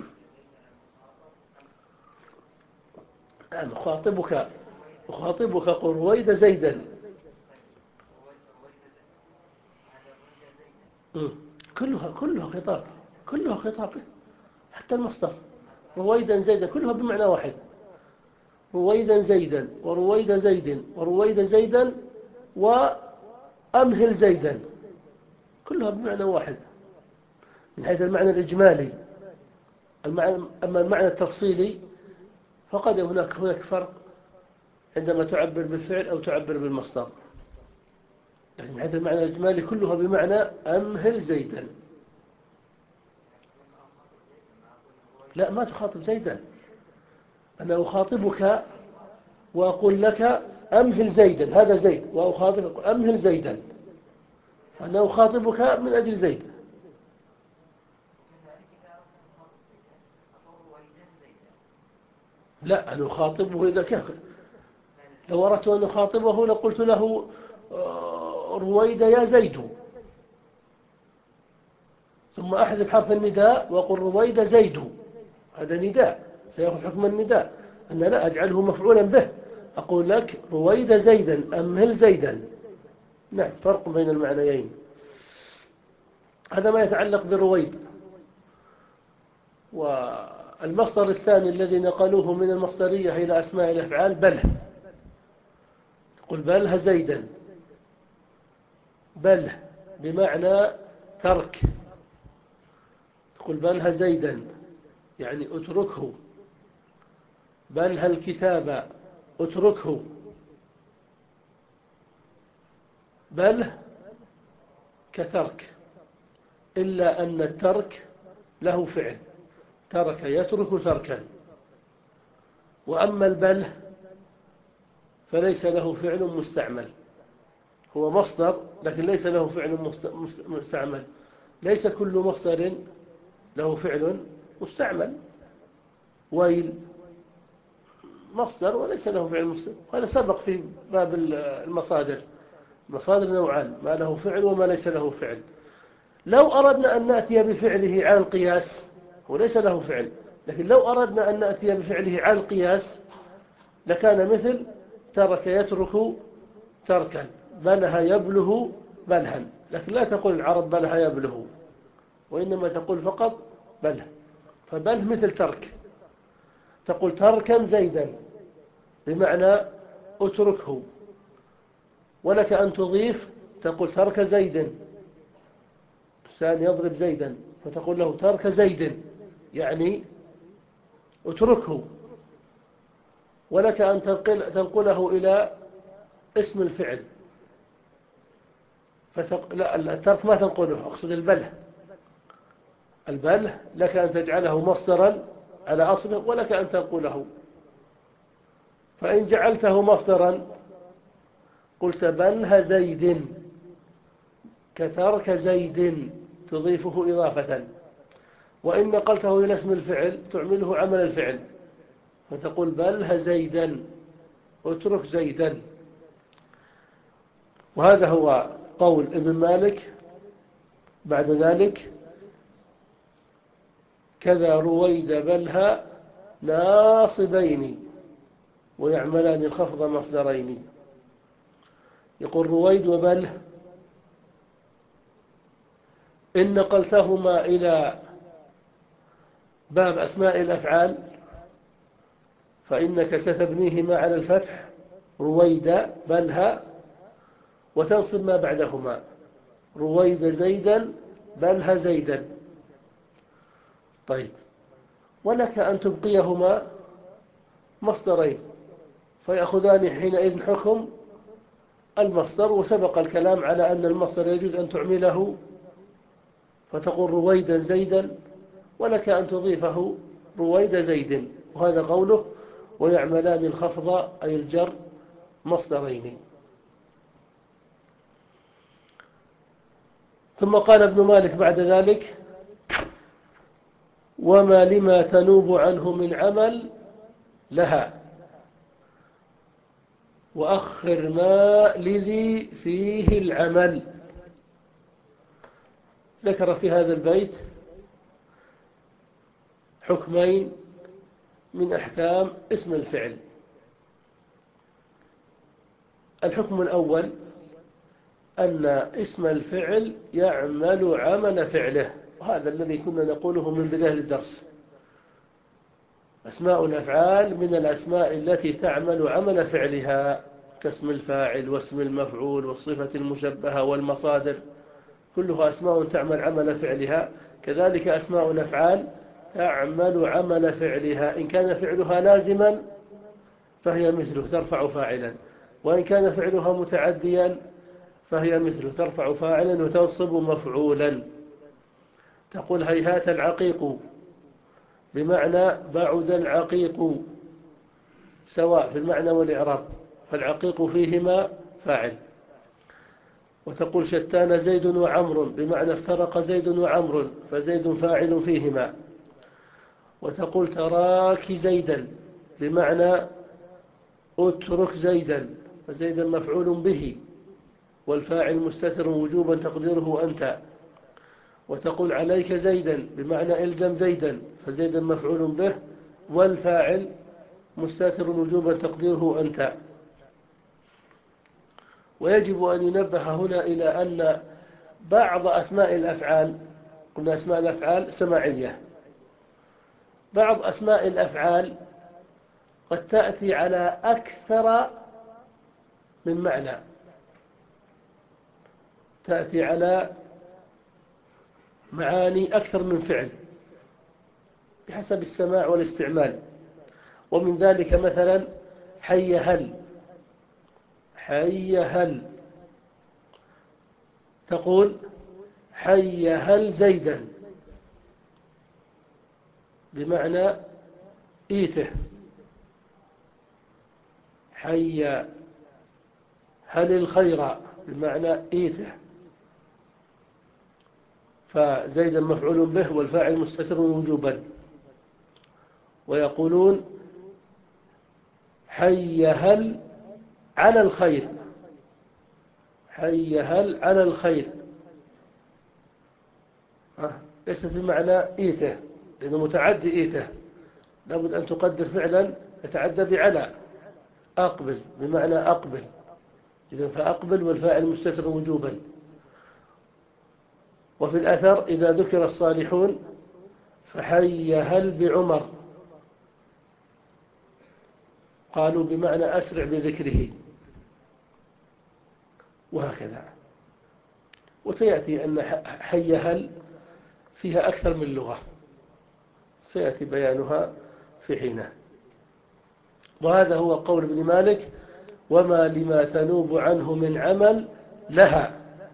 نعم. أخاطبك أخاطبك قل رويد زيدا. كلها كلها خطاب، كلها خطاب، حتى المصدر رويدا زيدا كلها بمعنى واحد. رويدا زيدا ورويد زيد ورويد زيدا وأمهل زيدا كلها بمعنى واحد من حيث المعنى الإجمالي. المعنى أما المعنى التفصيلي فقد هناك هناك فرق عندما تعبر بالفعل أو تعبر بالمصدر. يعني من حيث المعنى الإجمالي كلها بمعنى أمهل زيدا. لا، ما تخاطب زيدا، أنا أخاطبك وأقول لك أمهل زيدا، هذا زيد، وأخاطبك أمهل زيدا، أنا أخاطبك من أجل زيد. لا، أنا أخاطبه إذا كان لو أردت أن أخاطبه لقلت له رويد يا زيد، ثم أحذف حرف النداء وأقول رويد زيد، هذا نداء سيأخذ حكم النداء. أنا لا أجعله مفعولا به، أقول لك رويد زيدا أمهل زيدا. نعم، فرق بين المعنيين. هذا ما يتعلق برويد. والمصدر الثاني الذي نقلوه من المصدرية إلى أسماء الأفعال بله. تقول بله زيدا، بله بمعنى ترك، تقول بله زيدا يعني اتركه، بله الكتاب اتركه. بله كترك، إلا أن الترك له فعل، ترك يترك تركا. وأما البله فليس له فعل مستعمل، هو مصدر لكن ليس له فعل مستعمل. ليس كل مصدر له فعل مستعمل. ويل مصدر وليس له فعل مستعمل، هذا سبق في باب المصادر. مصادر نوعان، ما له فعل وما ليس له فعل. لو أردنا أن نأتي بفعله على القياس، هو ليس له فعل، لكن لو أردنا أن نأتي بفعله على القياس لكان مثل ترك يترك تركا، بله يبله بلها. لكن لا تقول العرب بله يبله، وإنما تقول فقط بله. فبله مثل ترك، تقول تركا زيدا بمعنى اتركه. ولك أن تضيف تقول ترك زيد، الإنسان يضرب زيدا فتقول له ترك زيد يعني اتركه. ولك أن تنقل تنقله إلى اسم الفعل فتق... لا، الترك ما تنقله، أقصد البله. البله لك أن تجعله مصدرا على أصله، ولك أن تنقله. فإن جعلته مصدرا قلت بله زيد كترك زيد، تضيفه إضافة، وإن نقلته إلى اسم الفعل تعمله عمل الفعل، فتقول بلها زيدا، اترك زيدا. وهذا هو قول ابن مالك. بعد ذلك كذا رويد بلها ناصبين ويعملان الخفض مصدرين. يقول رويد وبله إن نقلتهما إلى باب أسماء الأفعال فإنك ستبنيهما على الفتح رويد بلها وتنصب ما بعدهما رويد زيدا بلها زيدا. طيب، ولك أن تبقيهما مصدرين فيأخذان حينئذ حكم المصدر، وسبق الكلام على أن المصدر يجوز أن تعمله فتقول رويدا زيدا، ولك أن تضيفه رويد زيد، وهذا قوله ويعملان الخفض أي الجر مصدرين. ثم قال ابن مالك بعد ذلك وما لما تنوب عنه من عمل لها وأخر ما لذي فيه العمل. ذكر في هذا البيت حكمين من أحكام اسم الفعل. الحكم الأول أن اسم الفعل يعمل عمل فعله، وهذا الذي كنا نقوله من بداية الدرس. أسماء الأفعال من الأسماء التي تعمل عمل فعلها كاسم الفاعل واسم المفعول والصفة المشبهة والمصادر، كلها أسماء تعمل عمل فعلها. كذلك أسماء الأفعال تعمل عمل فعلها، إن كان فعلها لازما فهي مثله ترفع فاعلا، وإن كان فعلها متعديا فهي مثله ترفع فاعلا وتنصب مفعولا. تقول هيهات العقيق بمعنى بعد العقيق، سواء في المعنى والإعراب، فالعقيق فيهما فاعل. وتقول شتان زيد وعمر بمعنى افترق زيد وعمر، فزيد فاعل فيهما. وتقول تراك زيدا بمعنى اترك زيدا، فزيدا مفعول به والفاعل مستتر وجوبا تقديره أنت. وتقول عليك زيدا بمعنى الزم زيدا، فزيدا مفعول به والفاعل مستتر وجوبا تقديره أنت. ويجب أن ينبه هنا إلى أن بعض أسماء الأفعال، قلنا أسماء الأفعال سماعية، بعض أسماء الأفعال قد تأتي على أكثر من معنى، تأتي على معاني أكثر من فعل بحسب السماع والاستعمال. ومن ذلك مثلا حي هل، حي هل تقول حي هل زيدا بمعنى إيته، حي هل الخير بمعنى إيته، فزيدا مفعول به والفاعل مستتر وجوبا. ويقولون حي هل على الخير، حي هل على الخير ليس بمعنى إيته لأنه متعدي إيته، لابد أن تقدر فعلا يتعدى بعلى. أقبل بمعنى أقبل، إذن فأقبل والفاعل مستتر وجوبا. وفي الأثر إذا ذكر الصالحون فحي هل بعمر، قالوا بمعنى أسرع بذكره، وهكذا. وسيأتي أن حي هل فيها أكثر من لغة، سيأتي بيانها في حينه. وهذا هو قول ابن مالك وما لما تنوب عنه من عمل لها.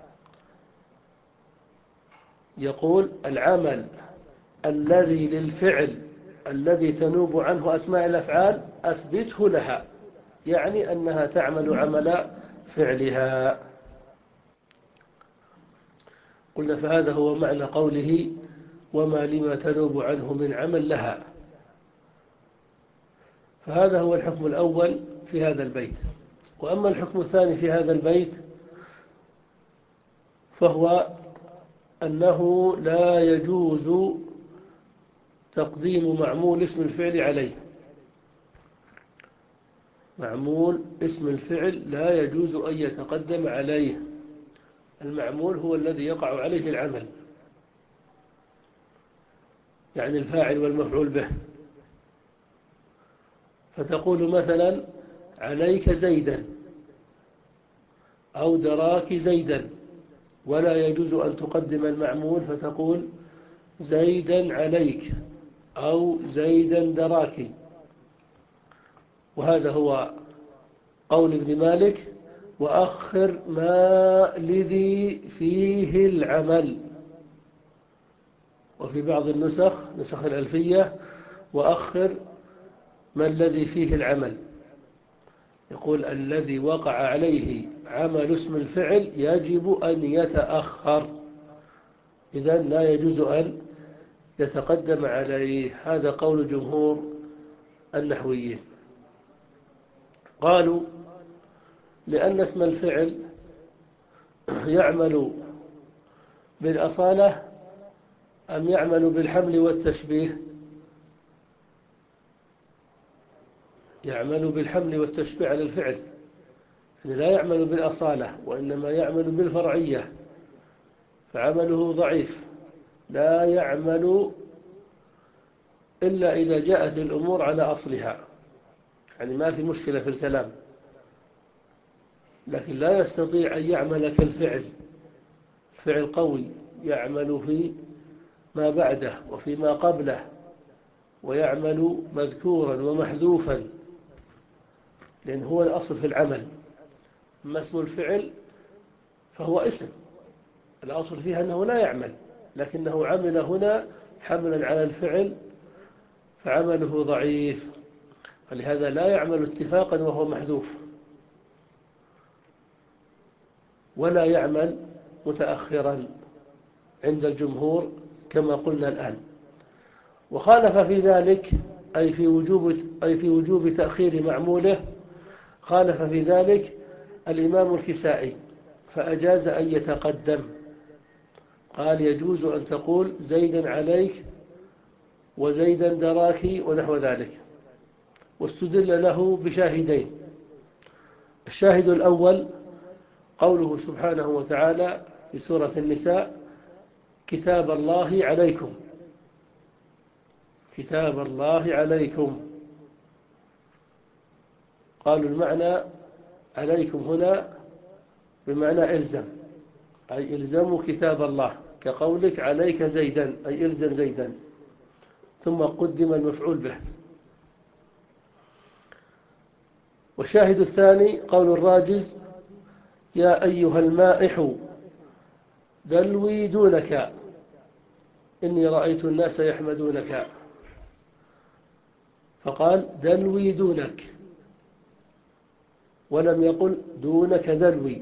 يقول العمل الذي للفعل الذي تنوب عنه أسماء الأفعال أثبته لها، يعني أنها تعمل عمل فعلها. قلنا فهذا هو معنى قوله وما لما تنوب عنه من عمل لها. فهذا هو الحكم الأول في هذا البيت. وأما الحكم الثاني في هذا البيت فهو أنه لا يجوز تقديم معمول اسم الفعل عليه. معمول اسم الفعل لا يجوز أن يتقدم عليه. المعمول هو الذي يقع عليه العمل، يعني الفاعل والمفعول به. فتقول مثلا عليك زيدا أو دراك زيدا، ولا يجوز أن تقدم المعمول فتقول زيدا عليك أو زيدا دراك. وهذا هو قول ابن مالك وأخر ما لذي فيه العمل. وفي بعض النسخ نسخ الألفية وأخر ما الذي فيه العمل، يقول الذي وقع عليه عمل اسم الفعل يجب أن يتأخر، إذن لا يجوز أن يتقدم عليه. هذا قول جمهور النحويين. قالوا لأن اسم الفعل يعمل بالأصالة أم يعمل بالحمل والتشبيه؟ يعمل بالحمل والتشبيه على الفعل، يعني لا يعمل بالأصالة وإنما يعمل بالفرعية، فعمله ضعيف. لا يعمل إلا إذا جاءت الأمور على أصلها، يعني ما في مشكلة في الكلام، لكن لا يستطيع أن يعمل كالفعل. الفعل قوي يعمل في ما بعده وفيما قبله، ويعمل مذكورا ومحذوفا، لأن هو الأصل في العمل. أما اسم الفعل فهو اسم الأصل فيها أنه لا يعمل، لكنه عمل هنا حملا على الفعل فعمله ضعيف، ولهذا لا يعمل اتفاقا وهو محذوف، ولا يعمل متأخرا عند الجمهور كما قلنا الآن. وخالف في ذلك أي في وجوب أي في وجوب تأخير معموله، خالف في ذلك الإمام الكسائي فأجاز أن يتقدم. قال يجوز أن تقول زيدا عليك وزيدا دراك ونحو ذلك، واستدل له بشاهدين. الشاهد الأول قوله سبحانه وتعالى في سورة النساء كتاب الله عليكم، كتاب الله عليكم. قالوا المعنى عليكم هنا بمعنى إلزم، أي إلزموا كتاب الله، كقولك عليك زيدا أي إلزم زيدا، ثم قدم المفعول به. والشاهد الثاني قول الراجز يا أيها المائح دلوي دونك إني رأيت الناس يحمدونك، فقال دلوي دونك ولم يقل دونك دلوي.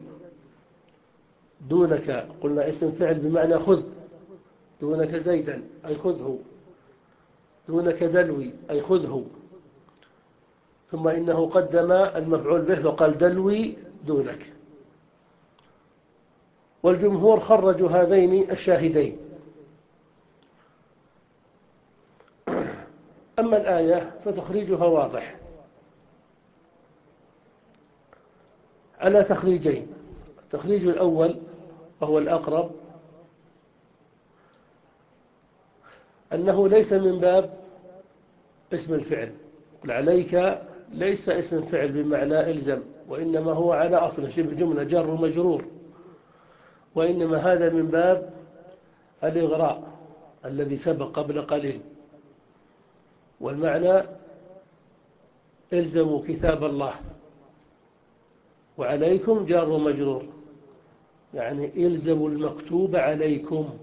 دونك قلنا اسم فعل بمعنى خذ، دونك زيدا أي خذه، دونك دلوي أي خذه، ثم إنه قدم المفعول به وقال دلوي دونك. والجمهور خرجوا هذين الشاهدين. أما الآية فتخريجها واضح على تخريجين. التخريج الأول وهو الأقرب أنه ليس من باب اسم الفعل. قل عليك ليس اسم فعل بمعنى إلزم، وإنما هو على أصل شبه جملة جر ومجرور، وإنما هذا من باب الإغراء الذي سبق قبل قليل. والمعنى إلزموا كتاب الله، وعليكم جار ومجرور، يعني إلزموا المكتوب عليكم،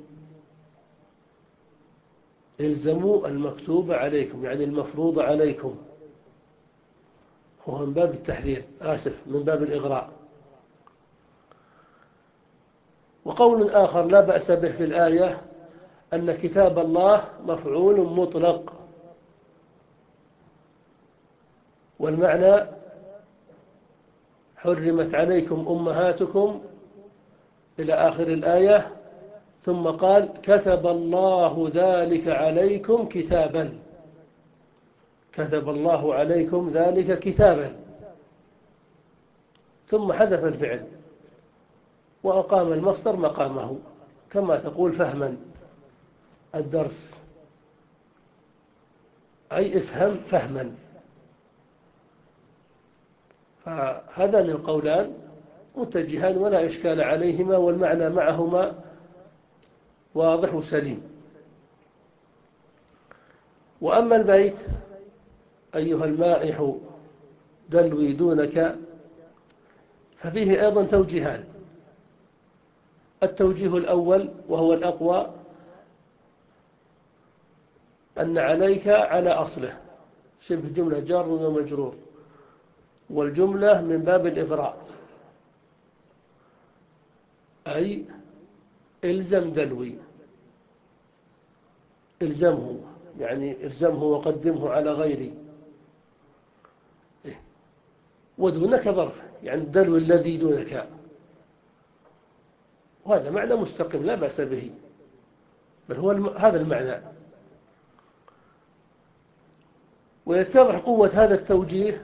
إلزموا المكتوب عليكم يعني المفروض عليكم. هو من باب التحذير، آسف، من باب الإغراء. وقول آخر لا بأس به في الآية أن كتاب الله مفعول مطلق، والمعنى حرمت عليكم أمهاتكم إلى آخر الآية، ثم قال كتب الله ذلك عليكم كتابا، كتب الله عليكم ذلك كتابا، ثم حذف الفعل وأقام المصدر مقامه، كما تقول فهما الدرس، أي افهم فهما. فهذان القولان متجهان ولا إشكال عليهما، والمعنى معهما واضح وسليم. وأما البيت أيها المائح دلوي دونك، ففيه أيضا توجيهان. التوجيه الأول وهو الأقوى أن عليك على أصله شبه جملة جار ومجرور، والجملة من باب الإغراء، أي إلزم دلوي، إلزمه، يعني إلزمه وقدمه على غيري. ودونك ظرف، يعني الدلو الذي دونك، وهذا معنى مستقيم لا بأس به، بل هو الم... هذا المعنى. ويتضح قوة هذا التوجيه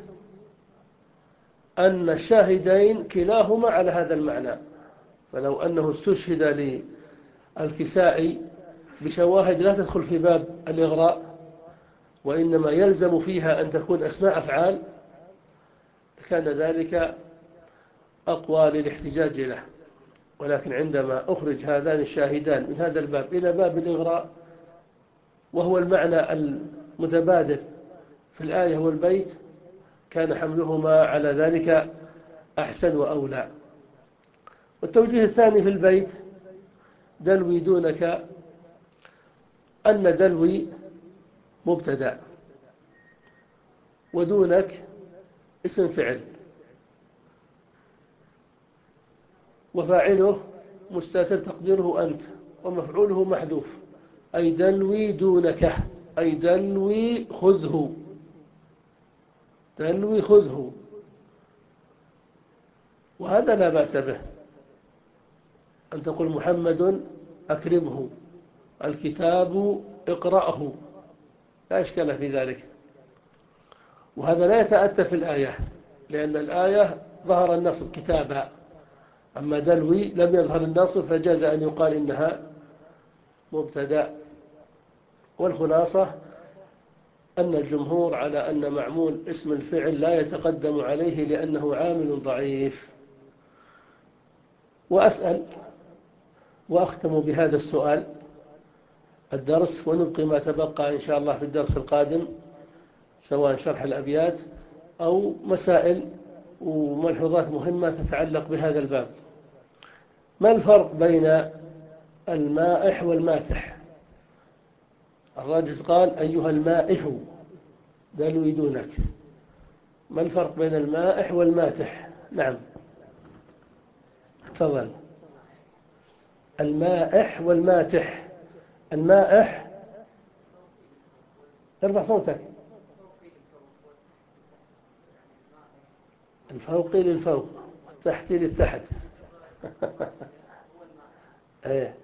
أن الشاهدين كلاهما على هذا المعنى، فلو أنه استشهد للكسائي بشواهد لا تدخل في باب الإغراء وإنما يلزم فيها أن تكون أسماء أفعال، كان ذلك أقوى للاحتجاج له. ولكن عندما أخرج هذان الشاهدان من هذا الباب إلى باب الإغراء، وهو المعنى المتبادر في الآية والبيت، كان حملهما على ذلك أحسن وأولى. والتوجيه الثاني في البيت دلوي دونك، أن دلوي مبتدأ ودونك اسم فعل، وفاعله مستتر تقديره أنت، ومفعوله محذوف، أي دلوي دونك، أي دلوي خذه، دلوي خذه. وهذا لا بأس به، أن تقول محمد أكرمه، الكتاب اقرأه، لا إشكال في ذلك. وهذا لا يتأتى في الآية، لأن الآية ظهر النصب كتابا، أما دلوي لم يظهر النصب، فجاز أن يقال إنها مبتدأ. والخلاصة أن الجمهور على أن معمول اسم الفعل لا يتقدم عليه لأنه عامل ضعيف. وأسأل وأختم بهذا السؤال الدرس، ونبقي ما تبقى إن شاء الله في الدرس القادم، سواء شرح الأبيات أو مسائل وملحوظات مهمة تتعلق بهذا الباب. ما الفرق بين المائح والماتح؟ الراجز قال أيها المائح دلوي دونك، ما الفرق بين المائح والماتح؟ نعم تفضل. المائح والماتح، المائح ارفع صوتك، الفوقي للفوق والتحتي للتحت. ايه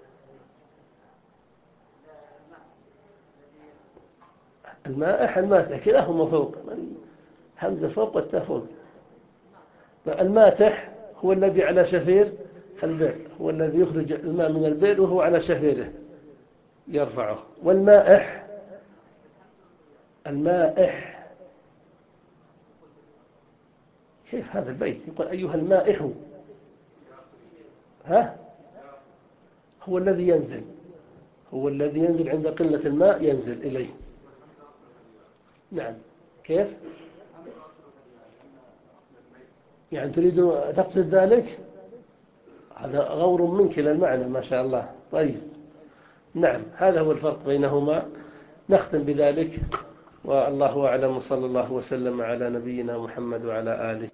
المائح الماتح كلاهما فوق، همزة فوق والتاء فوق. الماتح هو الذي على شفير البئر، هو الذي يخرج الماء من البئر وهو على شفيره يرفعه. والمائح، المائح كيف هذا البيت يقول أيها المائح؟ ها هو الذي ينزل، هو الذي ينزل عند قلة الماء ينزل إليه. نعم كيف يعني تريد تقصد ذلك؟ هذا غور منك للمعنى ما شاء الله. طيب نعم هذا هو الفرق بينهما. نختم بذلك، والله أعلم، صلى الله وسلم على نبينا محمد وعلى آله.